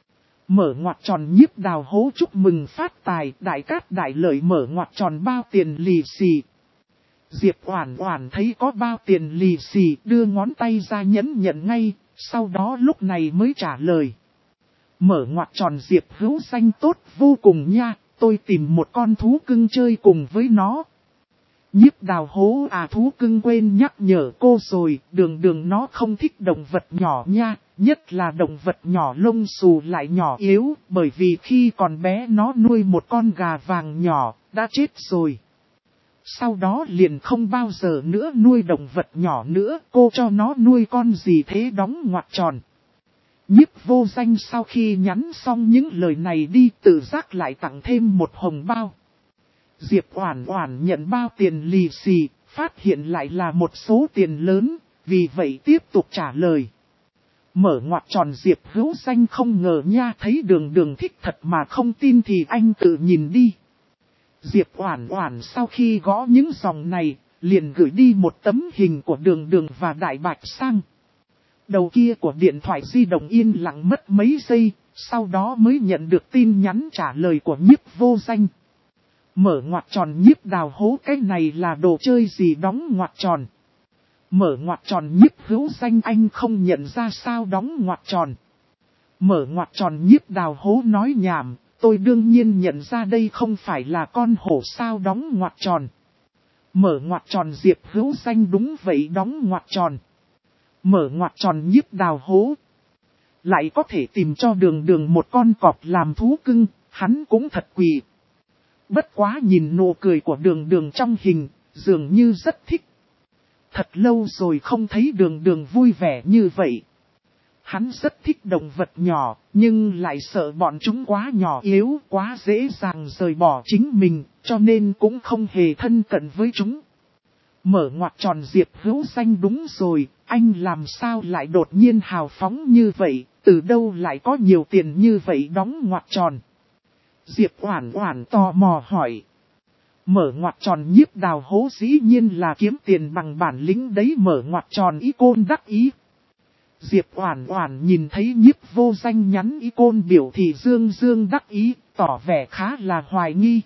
Mở ngoặc tròn Nhiếp Đào hố chúc mừng phát tài, đại cát đại lợi mở ngoặc tròn bao tiền lì xì. Diệp Oản Oản thấy có bao tiền lì xì, đưa ngón tay ra nhấn nhận ngay, sau đó lúc này mới trả lời. Mở ngoặc tròn Diệp Hữu Danh tốt vô cùng nha, tôi tìm một con thú cưng chơi cùng với nó. Nhiếp Đào hố thú cưng quên nhắc nhở cô rồi, đường nó không thích động vật nhỏ nha, nhất là động vật nhỏ lông xù lại nhỏ yếu, bởi vì khi còn bé nó nuôi một con gà vàng nhỏ, đã chết rồi. Sau đó liền không bao giờ nữa nuôi động vật nhỏ nữa, cô cho nó nuôi con gì thế đóng ngoặc tròn. Nhiếp Vô Danh sau khi nhắn xong những lời này đi tự giác lại tặng thêm một hồng bao. Diệp Oản Oản nhận bao tiền lì xì, phát hiện lại là một số tiền lớn, vì vậy tiếp tục trả lời. Mở ngoặc tròn Diệp Hữu Danh không ngờ nha, thấy đường thích thật mà không tin thì anh tự nhìn đi. Diệp Oản Oản sau khi gõ những dòng này, liền gửi đi một tấm hình của đường và Đại Bạch sang. Đầu kia của điện thoại di động yên lặng mất mấy giây, sau đó mới nhận được tin nhắn trả lời của Nhiếp Vô Danh. Mở ngoặc tròn Nhiếp Đào hố, cái này là đồ chơi gì đóng ngoặc tròn. Mở ngoặc tròn Nhiếp Hữu Danh, anh không nhận ra sao đóng ngoặc tròn. Mở ngoặc tròn Nhiếp Đào hố nói nhảm, tôi đương nhiên nhận ra đây không phải là con hổ sao đóng ngoặc tròn. Mở ngoặc tròn Diệp Hữu Danh, đúng vậy đóng ngoặc tròn. Mở ngoặc tròn Nhiếp Đào hố. Lại có thể tìm cho đường một con cọp làm thú cưng, hắn cũng thật quỷ. Bất quá nhìn nụ cười của đường trong hình, dường như rất thích. Thật lâu rồi không thấy đường vui vẻ như vậy. Hắn rất thích động vật nhỏ, nhưng lại sợ bọn chúng quá nhỏ yếu, quá dễ dàng rời bỏ chính mình, cho nên cũng không hề thân cận với chúng. Mở ngoặc tròn Diệp Hữu Danh, đúng rồi, anh làm sao lại đột nhiên hào phóng như vậy, từ đâu lại có nhiều tiền như vậy đóng ngoặc tròn. Diệp Oản Oản tò mò hỏi. Mở ngoặc tròn Nhiếp Đào hố dĩ nhiên là kiếm tiền bằng bản lĩnh đấy, mở ngoặc tròn icon đắc ý. Diệp Oản Oản nhìn thấy Nhiếp Vô Danh nhắn icon biểu thị dương đắc ý, tỏ vẻ khá là hoài nghi.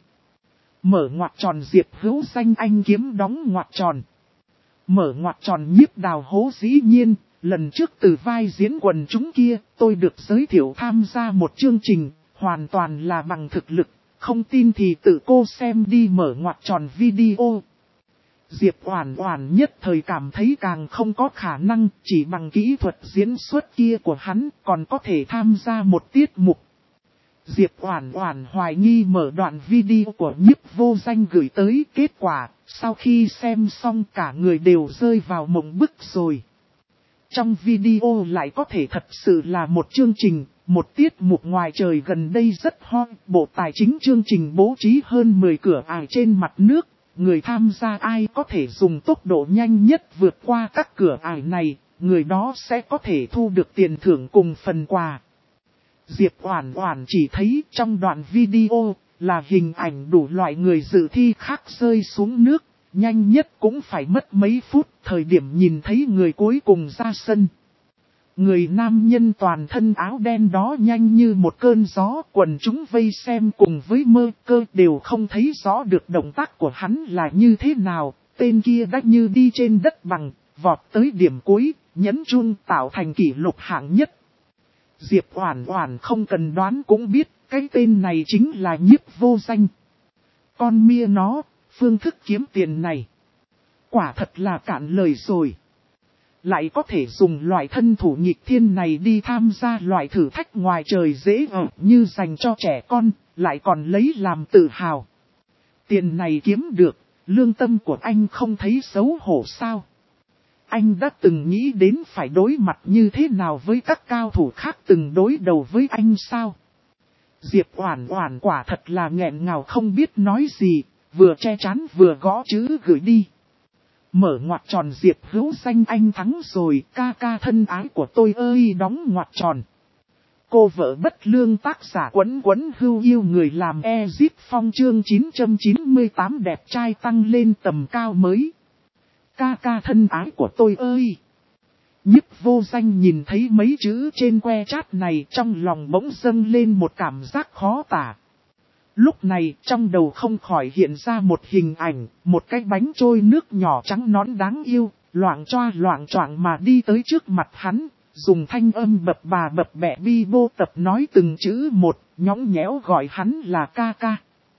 Mở ngoặc tròn Diệp Hữu Danh, anh kiếm đóng ngoặc tròn. Mở ngoặc tròn Nhiếp Đào hố dĩ nhiên, lần trước từ vai diễn quần chúng kia, tôi được giới thiệu tham gia một chương trình, hoàn toàn là bằng thực lực, không tin thì tự cô xem đi. Mở ngoặc tròn video. Diệp Oản Oản nhất thời cảm thấy càng không có khả năng, chỉ bằng kỹ thuật diễn xuất kia của hắn còn có thể tham gia một tiết mục. Diệp Oản Oản hoài nghi mở đoạn video của Nhiếp Vô Danh gửi tới, kết quả, sau khi xem xong cả người đều rơi vào mộng bức rồi. Trong video lại có thể thật sự là một chương trình, một tiết mục ngoài trời gần đây rất hot, Bộ Tài chính chương trình bố trí hơn 10 cửa ải trên mặt nước. Người tham gia ai có thể dùng tốc độ nhanh nhất vượt qua các cửa ải này, người đó sẽ có thể thu được tiền thưởng cùng phần quà. Diệp Oản Oản chỉ thấy trong đoạn video là hình ảnh đủ loại người dự thi khác rơi xuống nước, nhanh nhất cũng phải mất mấy phút, thời điểm nhìn thấy người cuối cùng ra sân. Người nam nhân toàn thân áo đen đó nhanh như một cơn gió, quần chúng vây xem cùng với Mơ Cơ đều không thấy rõ được động tác của hắn là như thế nào, tên kia đã như đi trên đất bằng, vọt tới điểm cuối, nhấn chuông tạo thành kỷ lục hạng nhất. Diệp Oản Oản không cần đoán cũng biết, cái tên này chính là Nhiếp Vô Danh. Con mia nó, phương thức kiếm tiền này quả thật là cạn lời rồi. lại có thể dùng loại thân thủ nghịch thiên này đi tham gia loại thử thách ngoài trời dễ ở như dành cho trẻ con, lại còn lấy làm tự hào. Tiền này kiếm được, lương tâm của anh không thấy xấu hổ sao? Anh đã từng nghĩ đến phải đối mặt như thế nào với các cao thủ khác từng đối đầu với anh sao? Diệp Oản Oản quả thật là nghẹn ngào không biết nói gì, vừa che trán vừa gõ chữ gửi đi. Mở ngoặc tròn Diệp Hữu Danh anh thắng rồi, ca ca thân ái của tôi ơi, đóng ngoặc tròn. Cô vợ bất lương tác giả Quấn Quấn Hưu yêu người làm Ezip Phong chương 998 đẹp trai tăng lên tầm cao mới. Ca ca thân ái của tôi ơi. Nhiếp Vô Danh nhìn thấy mấy chữ trên que chat này trong lòng bỗng dâng lên một cảm giác khó tả. Lúc này trong đầu không khỏi hiện ra một hình ảnh, một cái bánh trôi nước nhỏ trắng nõn đáng yêu, loạng choạng mà đi tới trước mặt hắn, dùng thanh âm bập bà bập bẹ bi bô tập nói từng chữ một, nhõng nhẽo gọi hắn là ca ca.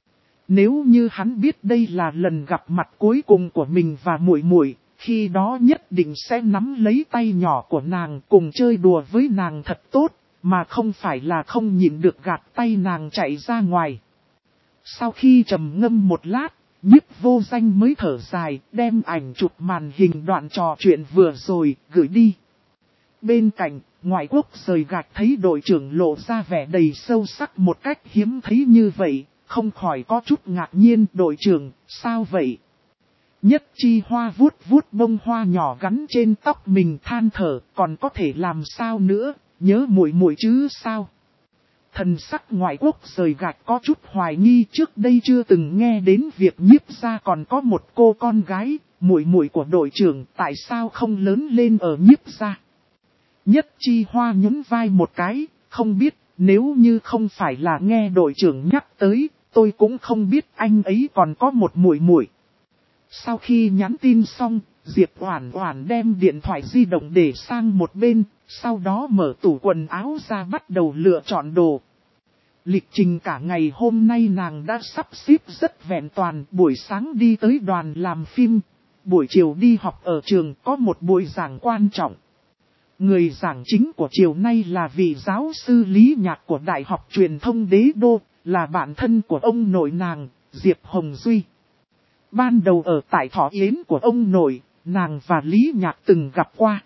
Nếu như hắn biết đây là lần gặp mặt cuối cùng của mình và muội muội, khi đó nhất định sẽ nắm lấy tay nhỏ của nàng cùng chơi đùa với nàng thật tốt, mà không phải là không nhịn được gạt tay nàng chạy ra ngoài. Sau khi trầm ngâm một lát, Nhiếp Vô Danh mới thở dài, đem ảnh chụp màn hình đoạn trò chuyện vừa rồi, gửi đi. Bên cạnh, ngoại quốc rời gạch thấy đội trưởng lộ ra vẻ đầy sâu sắc một cách hiếm thấy như vậy, không khỏi có chút ngạc nhiên. Đội trưởng, sao vậy? Nhất Chi Hoa vuốt vuốt bông hoa nhỏ gắn trên tóc mình than thở, còn có thể làm sao nữa, nhớ muội muội chứ sao? Thần sắc ngoại quốc rời gạch có chút hoài nghi, trước đây chưa từng nghe đến việc Nhiếp gia còn có một cô con gái, muội muội của đội trưởng, tại sao không lớn lên ở Nhiếp gia? Nhất Chi Hoa nhún vai một cái, không biết, nếu như không phải là nghe đội trưởng nhắc tới, tôi cũng không biết anh ấy còn có một muội muội. Sau khi nhắn tin xong, Diệp Oản Oản đem điện thoại di động để sang một bên, sau đó mở tủ quần áo ra bắt đầu lựa chọn đồ. Lịch trình cả ngày hôm nay nàng đã sắp xếp rất vẹn toàn, buổi sáng đi tới đoàn làm phim, buổi chiều đi học ở trường có một buổi giảng quan trọng. Người giảng chính của chiều nay là vị giáo sư lý nhạc của Đại học Truyền thông Đế Đô, là bạn thân của ông nội nàng, Diệp Hồng Duy. Ban đầu ở tại thọ yến của ông nội, nàng và Lý Nhạc từng gặp qua.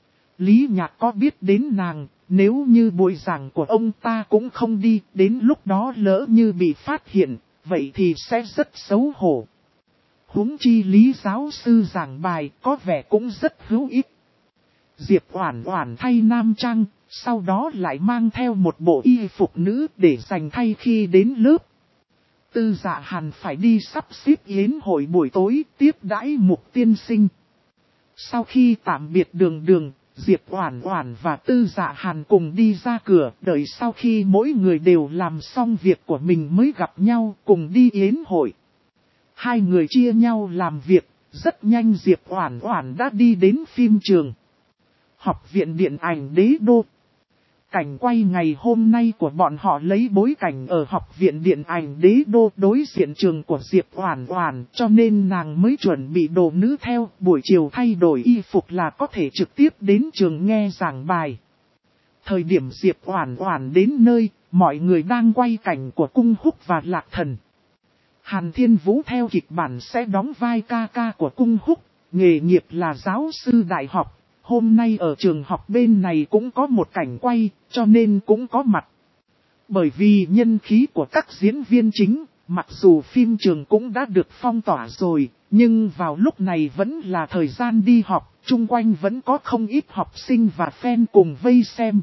Lý Nhạc có biết đến nàng, nếu như buổi giảng của ông ta cũng không đi, đến lúc đó lỡ như bị phát hiện, vậy thì sẽ rất xấu hổ. Huống chi Lý giáo sư giảng bài có vẻ cũng rất hữu ích. Diệp Oản Oản thay nam trang, sau đó lại mang theo một bộ y phục nữ để dành thay khi đến lớp. Tư Dạ Hàn phải đi sắp xếp yến hội buổi tối tiếp đãi Mục tiên sinh. Sau khi tạm biệt Đường, Diệp Oản Oản và Tư Dạ Hàn cùng đi ra cửa, đợi sau khi mỗi người đều làm xong việc của mình mới gặp nhau cùng đi yến hội. Hai người chia nhau làm việc, rất nhanh Diệp Oản Oản đã đi đến phim trường. Học viện điện ảnh Đế Đô. Cảnh quay ngày hôm nay của bọn họ lấy bối cảnh ở học viện điện ảnh Đế Đô đối diện trường của Diệp Oản Oản, cho nên nàng mới chuẩn bị đồ nữ theo, buổi chiều thay đổi y phục là có thể trực tiếp đến trường nghe giảng bài. Thời điểm Diệp Oản Oản đến nơi, mọi người đang quay cảnh của Cung Húc và Lạc Thần. Hàn Thiên Vũ theo kịch bản sẽ đóng vai ca ca của Cung Húc, nghề nghiệp là giáo sư đại học. Hôm nay ở trường học bên này cũng có một cảnh quay, cho nên cũng có mặt. Bởi vì nhân khí của các diễn viên chính, mặc dù phim trường cũng đã được phong tỏa rồi, nhưng vào lúc này vẫn là thời gian đi học, chung quanh vẫn có không ít học sinh và fan cùng vây xem.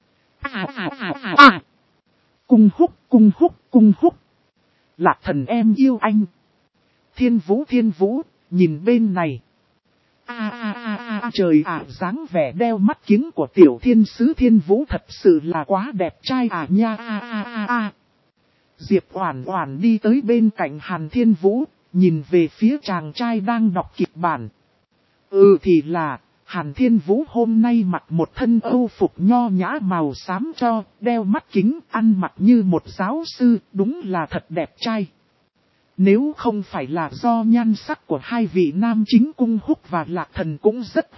Cung Húc. Lạc Thần em yêu anh. Thiên Vũ, nhìn bên này. Trời ạ, dáng vẻ đeo mắt kiếng của tiểu thiên sứ Thiên Vũ thật sự là quá đẹp trai nha. Diệp Oản Oản đi tới bên cạnh Hàn Thiên Vũ, nhìn về phía chàng trai đang đọc kịch bản. Thì là, Hàn Thiên Vũ hôm nay mặc một thân âu phục nho nhã màu xám cho, đeo mắt kính, ăn mặc như một giáo sư, đúng là thật đẹp trai. Nếu không phải là do nhan sắc của hai vị nam chính Cung Húc và Lạc Thần cũng rất hot,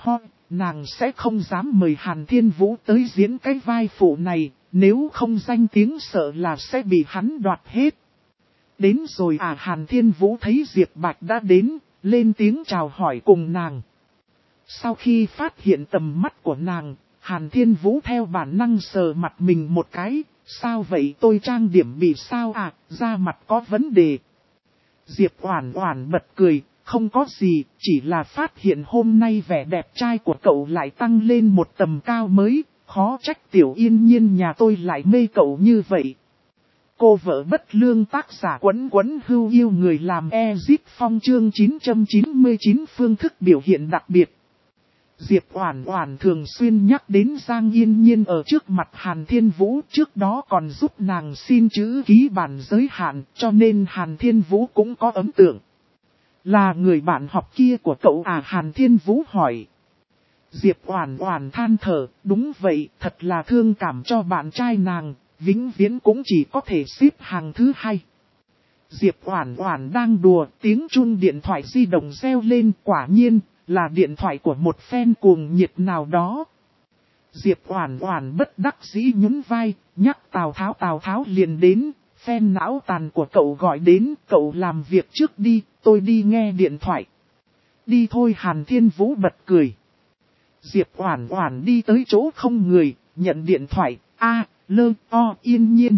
nàng sẽ không dám mời Hàn Thiên Vũ tới diễn cái vai phụ này, nếu không danh tiếng sợ là sẽ bị hắn đoạt hết. Đến rồi à, Hàn Thiên Vũ thấy Diệp Bạch đã đến, lên tiếng chào hỏi cùng nàng. Sau khi phát hiện tầm mắt của nàng, Hàn Thiên Vũ theo bản năng sờ mặt mình một cái, sao vậy, tôi trang điểm bị sao à, da mặt có vấn đề. Diệp Oản Oản bật cười, không có gì, chỉ là phát hiện hôm nay vẻ đẹp trai của cậu lại tăng lên một tầm cao mới, khó trách Tiểu Yên Nhiên nhà tôi lại mê cậu như vậy. Cô vợ bất lương tác giả Quấn Quấn Hưu yêu người làm Ezip Phong chương 999 phương thức biểu hiện đặc biệt. Diệp Oản Oản thường xuyên nhắc đến Giang Yên Nhiên ở trước mặt Hàn Thiên Vũ, trước đó còn giúp nàng xin chữ ký bản giới hạn, cho nên Hàn Thiên Vũ cũng có ấn tượng. Là người bạn học kia của cậu à, Hàn Thiên Vũ hỏi. Diệp Oản Oản than thở, đúng vậy, thật là thương cảm cho bạn trai nàng, vĩnh viễn cũng chỉ có thể xếp hàng thứ hai. Diệp Oản Oản đang đùa, tiếng chuông điện thoại di động reo lên, quả nhiên là điện thoại của một fan cuồng nhiệt nào đó. Diệp Oản Oản bất đắc dĩ nhún vai, nhắc Tào Tháo liền đến, fan não tàn của cậu gọi đến, cậu làm việc trước đi, tôi đi nghe điện thoại. Đi thôi, Hàn Thiên Vũ bật cười. Diệp Oản Oản đi tới chỗ không người, nhận điện thoại, Yên Nhiên.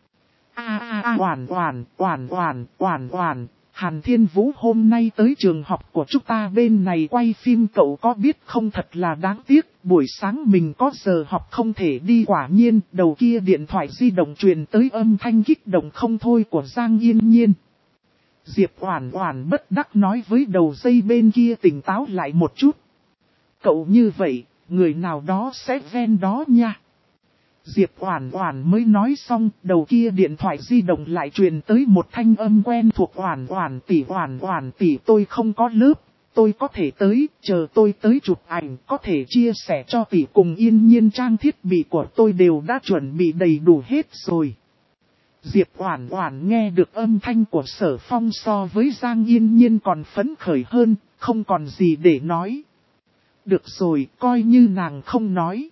Oản, Hàn Thiên Vũ hôm nay tới trường học của chúng ta bên này quay phim, cậu có biết không, thật là đáng tiếc, buổi sáng mình có giờ học không thể đi. Quả nhiên, đầu kia điện thoại di động truyền tới âm thanh kích động không thôi của Giang Yên Nhiên. Diệp Oản Oản bất đắc nói với đầu dây bên kia tỉnh táo lại một chút. Cậu như vậy, người nào đó sẽ ven đó nha. Diệp Oản Oản mới nói xong, đầu kia điện thoại di động lại truyền tới một thanh âm quen thuộc, Oản Oản tỷ tôi không có lớp, tôi có thể tới, chờ tôi tới chụp ảnh, có thể chia sẻ cho tỷ cùng Yên Nhiên, trang thiết bị của tôi đều đã chuẩn bị đầy đủ hết rồi. Diệp Oản Oản nghe được âm thanh của Sở Phong so với Giang Yên Nhiên còn phấn khởi hơn, không còn gì để nói. Được rồi, coi như nàng không nói.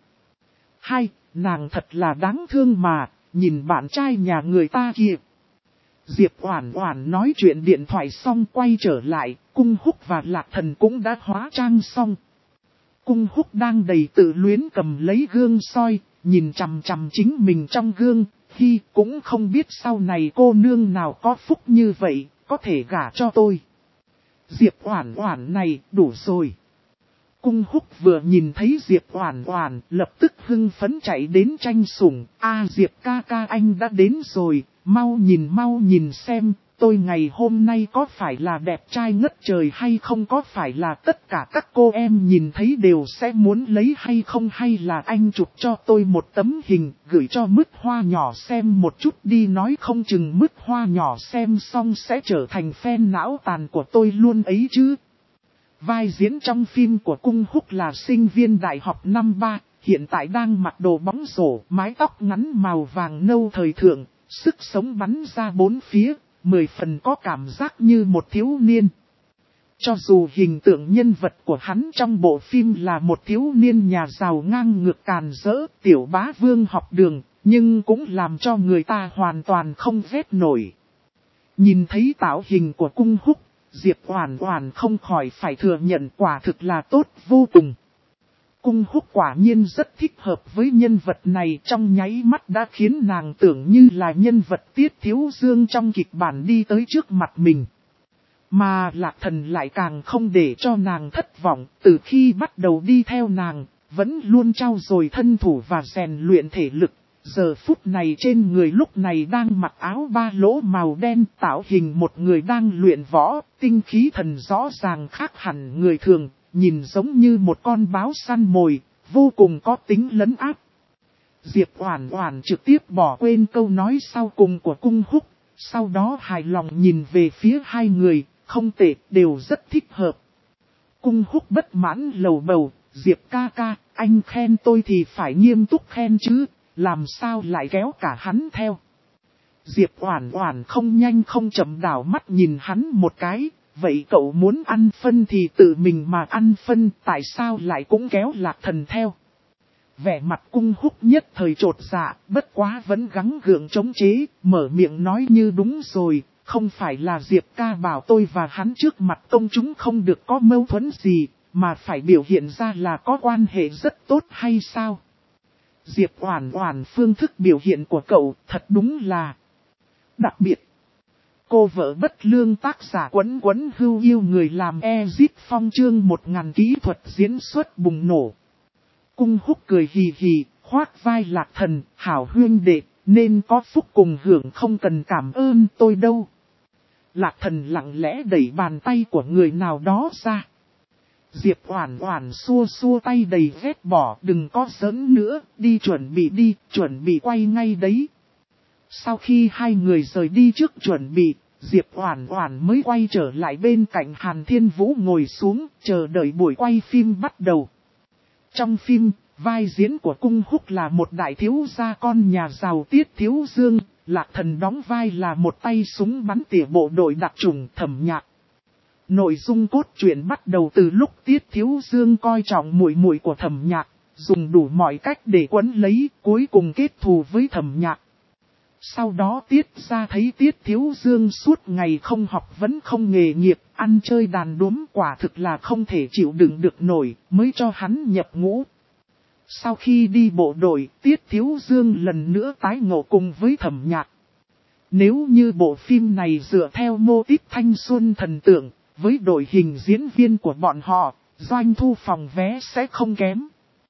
Nàng thật là đáng thương mà, nhìn bạn trai nhà người ta kìa. Diệp Oản Oản nói chuyện điện thoại xong quay trở lại, Cung Húc và Lạc Thần cũng đã hóa trang xong. Cung Húc đang đầy tự luyến cầm lấy gương soi, nhìn chằm chằm chính mình trong gương, cũng không biết sau này cô nương nào có phúc như vậy, có thể gả cho tôi. Diệp Oản Oản này, đủ rồi. Cung Húc vừa nhìn thấy Diệp Oản Oản, lập tức hưng phấn chạy đến tranh sủng, Diệp ca ca anh đã đến rồi, mau nhìn xem, tôi ngày hôm nay có phải là đẹp trai ngất trời hay không, có phải là tất cả các cô em nhìn thấy đều sẽ muốn lấy hay không, hay là anh chụp cho tôi một tấm hình, gửi cho Mứt Hoa nhỏ xem một chút đi, nói không chừng Mứt Hoa nhỏ xem xong sẽ trở thành fan não tàn của tôi luôn ấy chứ. Vai diễn trong phim của Cung Húc là sinh viên đại học năm 3, hiện tại đang mặc đồ bóng rổ, mái tóc ngắn màu vàng nâu thời thượng, sức sống bắn ra bốn phía, 10 phần có cảm giác như một thiếu niên. Cho dù hình tượng nhân vật của hắn trong bộ phim là một thiếu niên nhà giàu ngang ngược càn rỡ, tiểu bá vương học đường, nhưng cũng làm cho người ta hoàn toàn không ghét nổi. Nhìn thấy tạo hình của Cung Húc, Diệp Oản Oản không khỏi phải thừa nhận quả thực là tốt vô cùng. Cung Húc quả nhiên rất thích hợp với nhân vật này, trong nháy mắt đã khiến nàng tưởng như là nhân vật Tiết Thiếu Dương trong kịch bản đi tới trước mặt mình. Mà Lạc Thần lại càng không để cho nàng thất vọng, từ khi bắt đầu đi theo nàng, vẫn luôn trau dồi thân thủ và rèn luyện thể lực. Giờ phút này trên người lúc này đang mặc áo ba lỗ màu đen, tạo hình một người đang luyện võ, tinh khí thần rõ ràng khác hẳn người thường, nhìn giống như một con báo săn mồi, vô cùng có tính lấn áp. Diệp Oản Oản trực tiếp bỏ quên câu nói sau cùng của Cung Húc, sau đó hài lòng nhìn về phía hai người, không tệ, đều rất thích hợp. Cung Húc bất mãn lầu bầu, Diệp ca ca, anh khen tôi thì phải nghiêm túc khen chứ. Làm sao lại kéo cả hắn theo. Diệp Oản Oản không nhanh không chậm đảo mắt nhìn hắn một cái, vậy cậu muốn ăn phân thì tự mình mà ăn phân, tại sao lại cũng kéo Lạc Thần theo? Vẻ mặt Cung Húc nhất thời chột dạ, bất quá vẫn gắng gượng chống chế, mở miệng nói như đúng rồi, không phải là Diệp ca bảo tôi và hắn trước mặt công chúng không được có mâu thuẫn gì, mà phải biểu hiện ra là có quan hệ rất tốt hay sao? Diệp Oản Oản, phương thức biểu hiện của cậu thật đúng là đặc biệt. Cô vợ bất lương, tác giả Quấn Quấn Hưu Yêu người làm Ezit Phong, chương 1000 kỹ thuật diễn xuất bùng nổ. Cung Húc cười hì hì, khoác vai Lạc Thần, hảo huynh đệ, nên có phúc cùng hưởng, không cần cảm ơn tôi đâu. Lạc Thần lặng lẽ đẩy bàn tay của người nào đó ra. Diệp Oản Oản xua xua tay đầy ghét bỏ, đừng có giỡn nữa, đi chuẩn bị quay ngay đấy. Sau khi hai người rời đi trước chuẩn bị, Diệp Oản Oản mới quay trở lại bên cạnh Hàn Thiên Vũ ngồi xuống, chờ đợi buổi quay phim bắt đầu. Trong phim, vai diễn của Cung Húc là một đại thiếu gia con nhà giàu Tiết Thiếu Dương, Lạc Thần đóng vai là một tay súng bắn tỉa bộ đội đặc chủng Thẩm Nhạc. Nội dung cốt truyện bắt đầu từ lúc Tiết Thiếu Dương coi trọng muội muội của Thẩm Nhạc, dùng đủ mọi cách để quấn lấy, cuối cùng kết thù với Thẩm Nhạc. Sau đó Tiết gia thấy Tiết Thiếu Dương suốt ngày không học vẫn không nghề nghiệp, ăn chơi đàn đúm, quả thực là không thể chịu đựng được nổi, mới cho hắn nhập ngũ. Sau khi đi bộ đội, Tiết Thiếu Dương lần nữa tái ngộ cùng với Thẩm Nhạc. Nếu như bộ phim này dựa theo mô típ thanh xuân thần tượng, với đội hình diễn viên của bọn họ, doanh thu phòng vé sẽ không kém.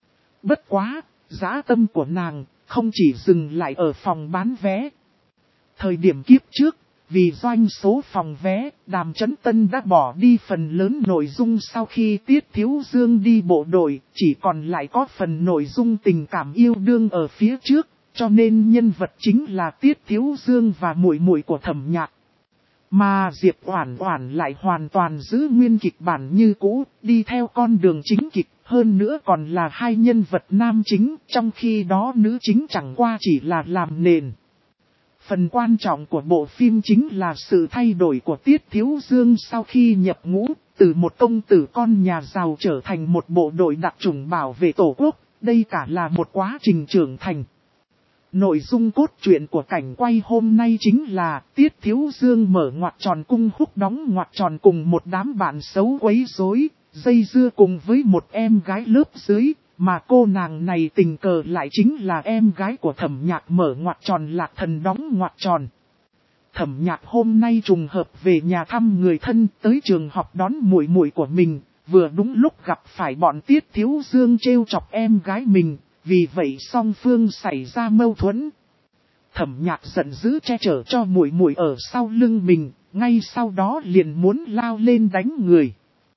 Bất quá, dã tâm của nàng không chỉ dừng lại ở phòng bán vé. Thời điểm kiếp trước, vì doanh số phòng vé, Đàm Chấn Tân đã bỏ đi phần lớn nội dung sau khi Tiết Thiếu Dương đi bộ đội, chỉ còn lại có phần nội dung tình cảm yêu đương ở phía trước, cho nên nhân vật chính là Tiết Thiếu Dương và muội muội của Thẩm Nhạc. Mà Diệp Oản Oản lại hoàn toàn giữ nguyên kịch bản như cũ, đi theo con đường chính kịch, hơn nữa còn là hai nhân vật nam chính, trong khi đó nữ chính chẳng qua chỉ là làm nền. Phần quan trọng của bộ phim chính là sự thay đổi của Tiết Thiếu Dương sau khi nhập ngũ, từ một công tử con nhà giàu trở thành một bộ đội đặc chủng bảo vệ tổ quốc, đây cả là một quá trình trưởng thành. Nội dung cốt truyện của cảnh quay hôm nay chính là Tiết Thiếu Dương mở ngoặc tròn, Cung Húc đóng ngoặc tròn cùng một đám bạn xấu quấy rối, dây dưa cùng với một em gái lớp dưới, mà cô nàng này tình cờ lại chính là em gái của Thẩm Nhạc mở ngoặc tròn, Lạc Thần đóng ngoặc tròn. Thẩm Nhạc hôm nay trùng hợp về nhà thăm người thân, tới trường học đón muội muội của mình, vừa đúng lúc gặp phải bọn Tiết Thiếu Dương trêu chọc em gái mình. Vì vậy song phương xảy ra mâu thuẫn. Thẩm Nhạc giận dữ che chở cho muội muội ở sau lưng mình, ngay sau đó liền muốn lao lên đánh người.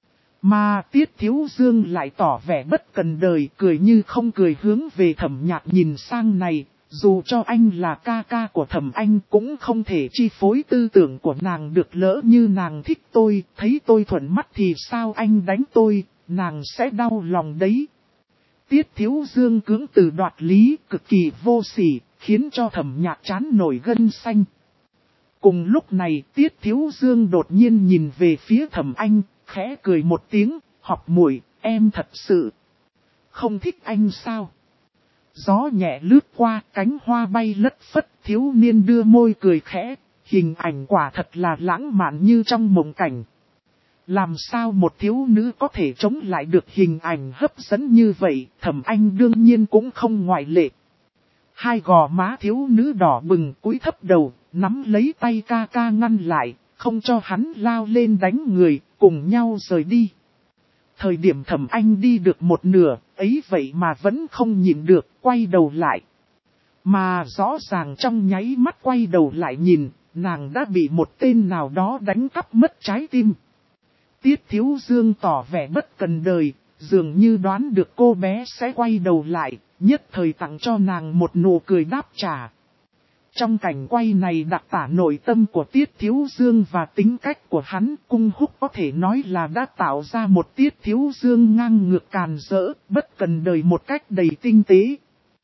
Mà Tiết Thiếu Dương lại tỏ vẻ bất cần đời, cười như không cười hướng về Thẩm Nhạc nhìn sang này, dù cho anh là ca ca của Thẩm Anh cũng không thể chi phối tư tưởng của nàng được, lỡ như nàng thích tôi, thấy tôi thuận mắt thì sao anh đánh tôi, nàng sẽ đau lòng đấy. Tiết Thiếu Dương cưỡng từ đoạt lý, cực kỳ vô sỉ, khiến cho Thẩm Nhạc chán nổi gân xanh. Cùng lúc này Tiết Thiếu Dương đột nhiên nhìn về phía Thẩm Anh, khẽ cười một tiếng, học muội, em thật sự không thích anh sao? Gió nhẹ lướt qua, cánh hoa bay lất phất, thiếu niên đưa môi cười khẽ, hình ảnh quả thật là lãng mạn như trong mộng cảnh. Làm sao một thiếu nữ có thể chống lại được hình ảnh hấp dẫn như vậy, Thẩm Anh đương nhiên cũng không ngoại lệ. Hai gò má thiếu nữ đỏ bừng, cúi thấp đầu, nắm lấy tay ca ca ngăn lại, không cho hắn lao lên đánh người, cùng nhau rời đi. Thời điểm Thẩm Anh đi được một nửa, ấy vậy mà vẫn không nhịn được, quay đầu lại. Mà rõ ràng trong nháy mắt quay đầu lại nhìn, nàng đã bị một tên nào đó đánh cắp mất trái tim. Tiết Thiếu Dương tỏ vẻ bất cần đời, dường như đoán được cô bé sẽ quay đầu lại, nhất thời tặng cho nàng một nụ cười đáp trả. Trong cảnh quay này đặc tả nội tâm của Tiết Thiếu Dương và tính cách của hắn, Cung Húc có thể nói là đã tạo ra một Tiết Thiếu Dương ngang ngược càn rỡ, bất cần đời một cách đầy tinh tế.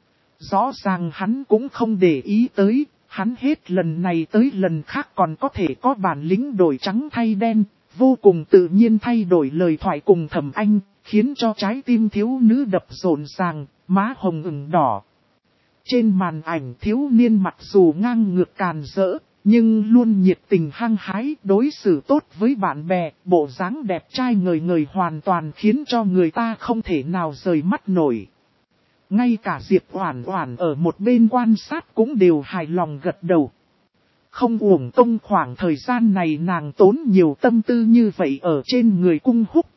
Rõ ràng hắn cũng không để ý tới, hắn hết lần này tới lần khác còn có thể có bản lĩnh đổi trắng thay đen, vô cùng tự nhiên thay đổi lời thoại cùng Thẩm Anh, khiến cho trái tim thiếu nữ đập rộn ràng, má hồng ửng đỏ. Trên màn ảnh thiếu niên mặc dù ngang ngược càn rỡ, nhưng luôn nhiệt tình hăng hái, đối xử tốt với bạn bè, bộ dáng đẹp trai ngời ngời hoàn toàn khiến cho người ta không thể nào rời mắt nổi. Ngay cả Diệp Oản Oản ở một bên quan sát cũng đều hài lòng gật đầu. Không uổng công khoảng thời gian này nàng tốn nhiều tâm tư như vậy ở trên người Cung Húc.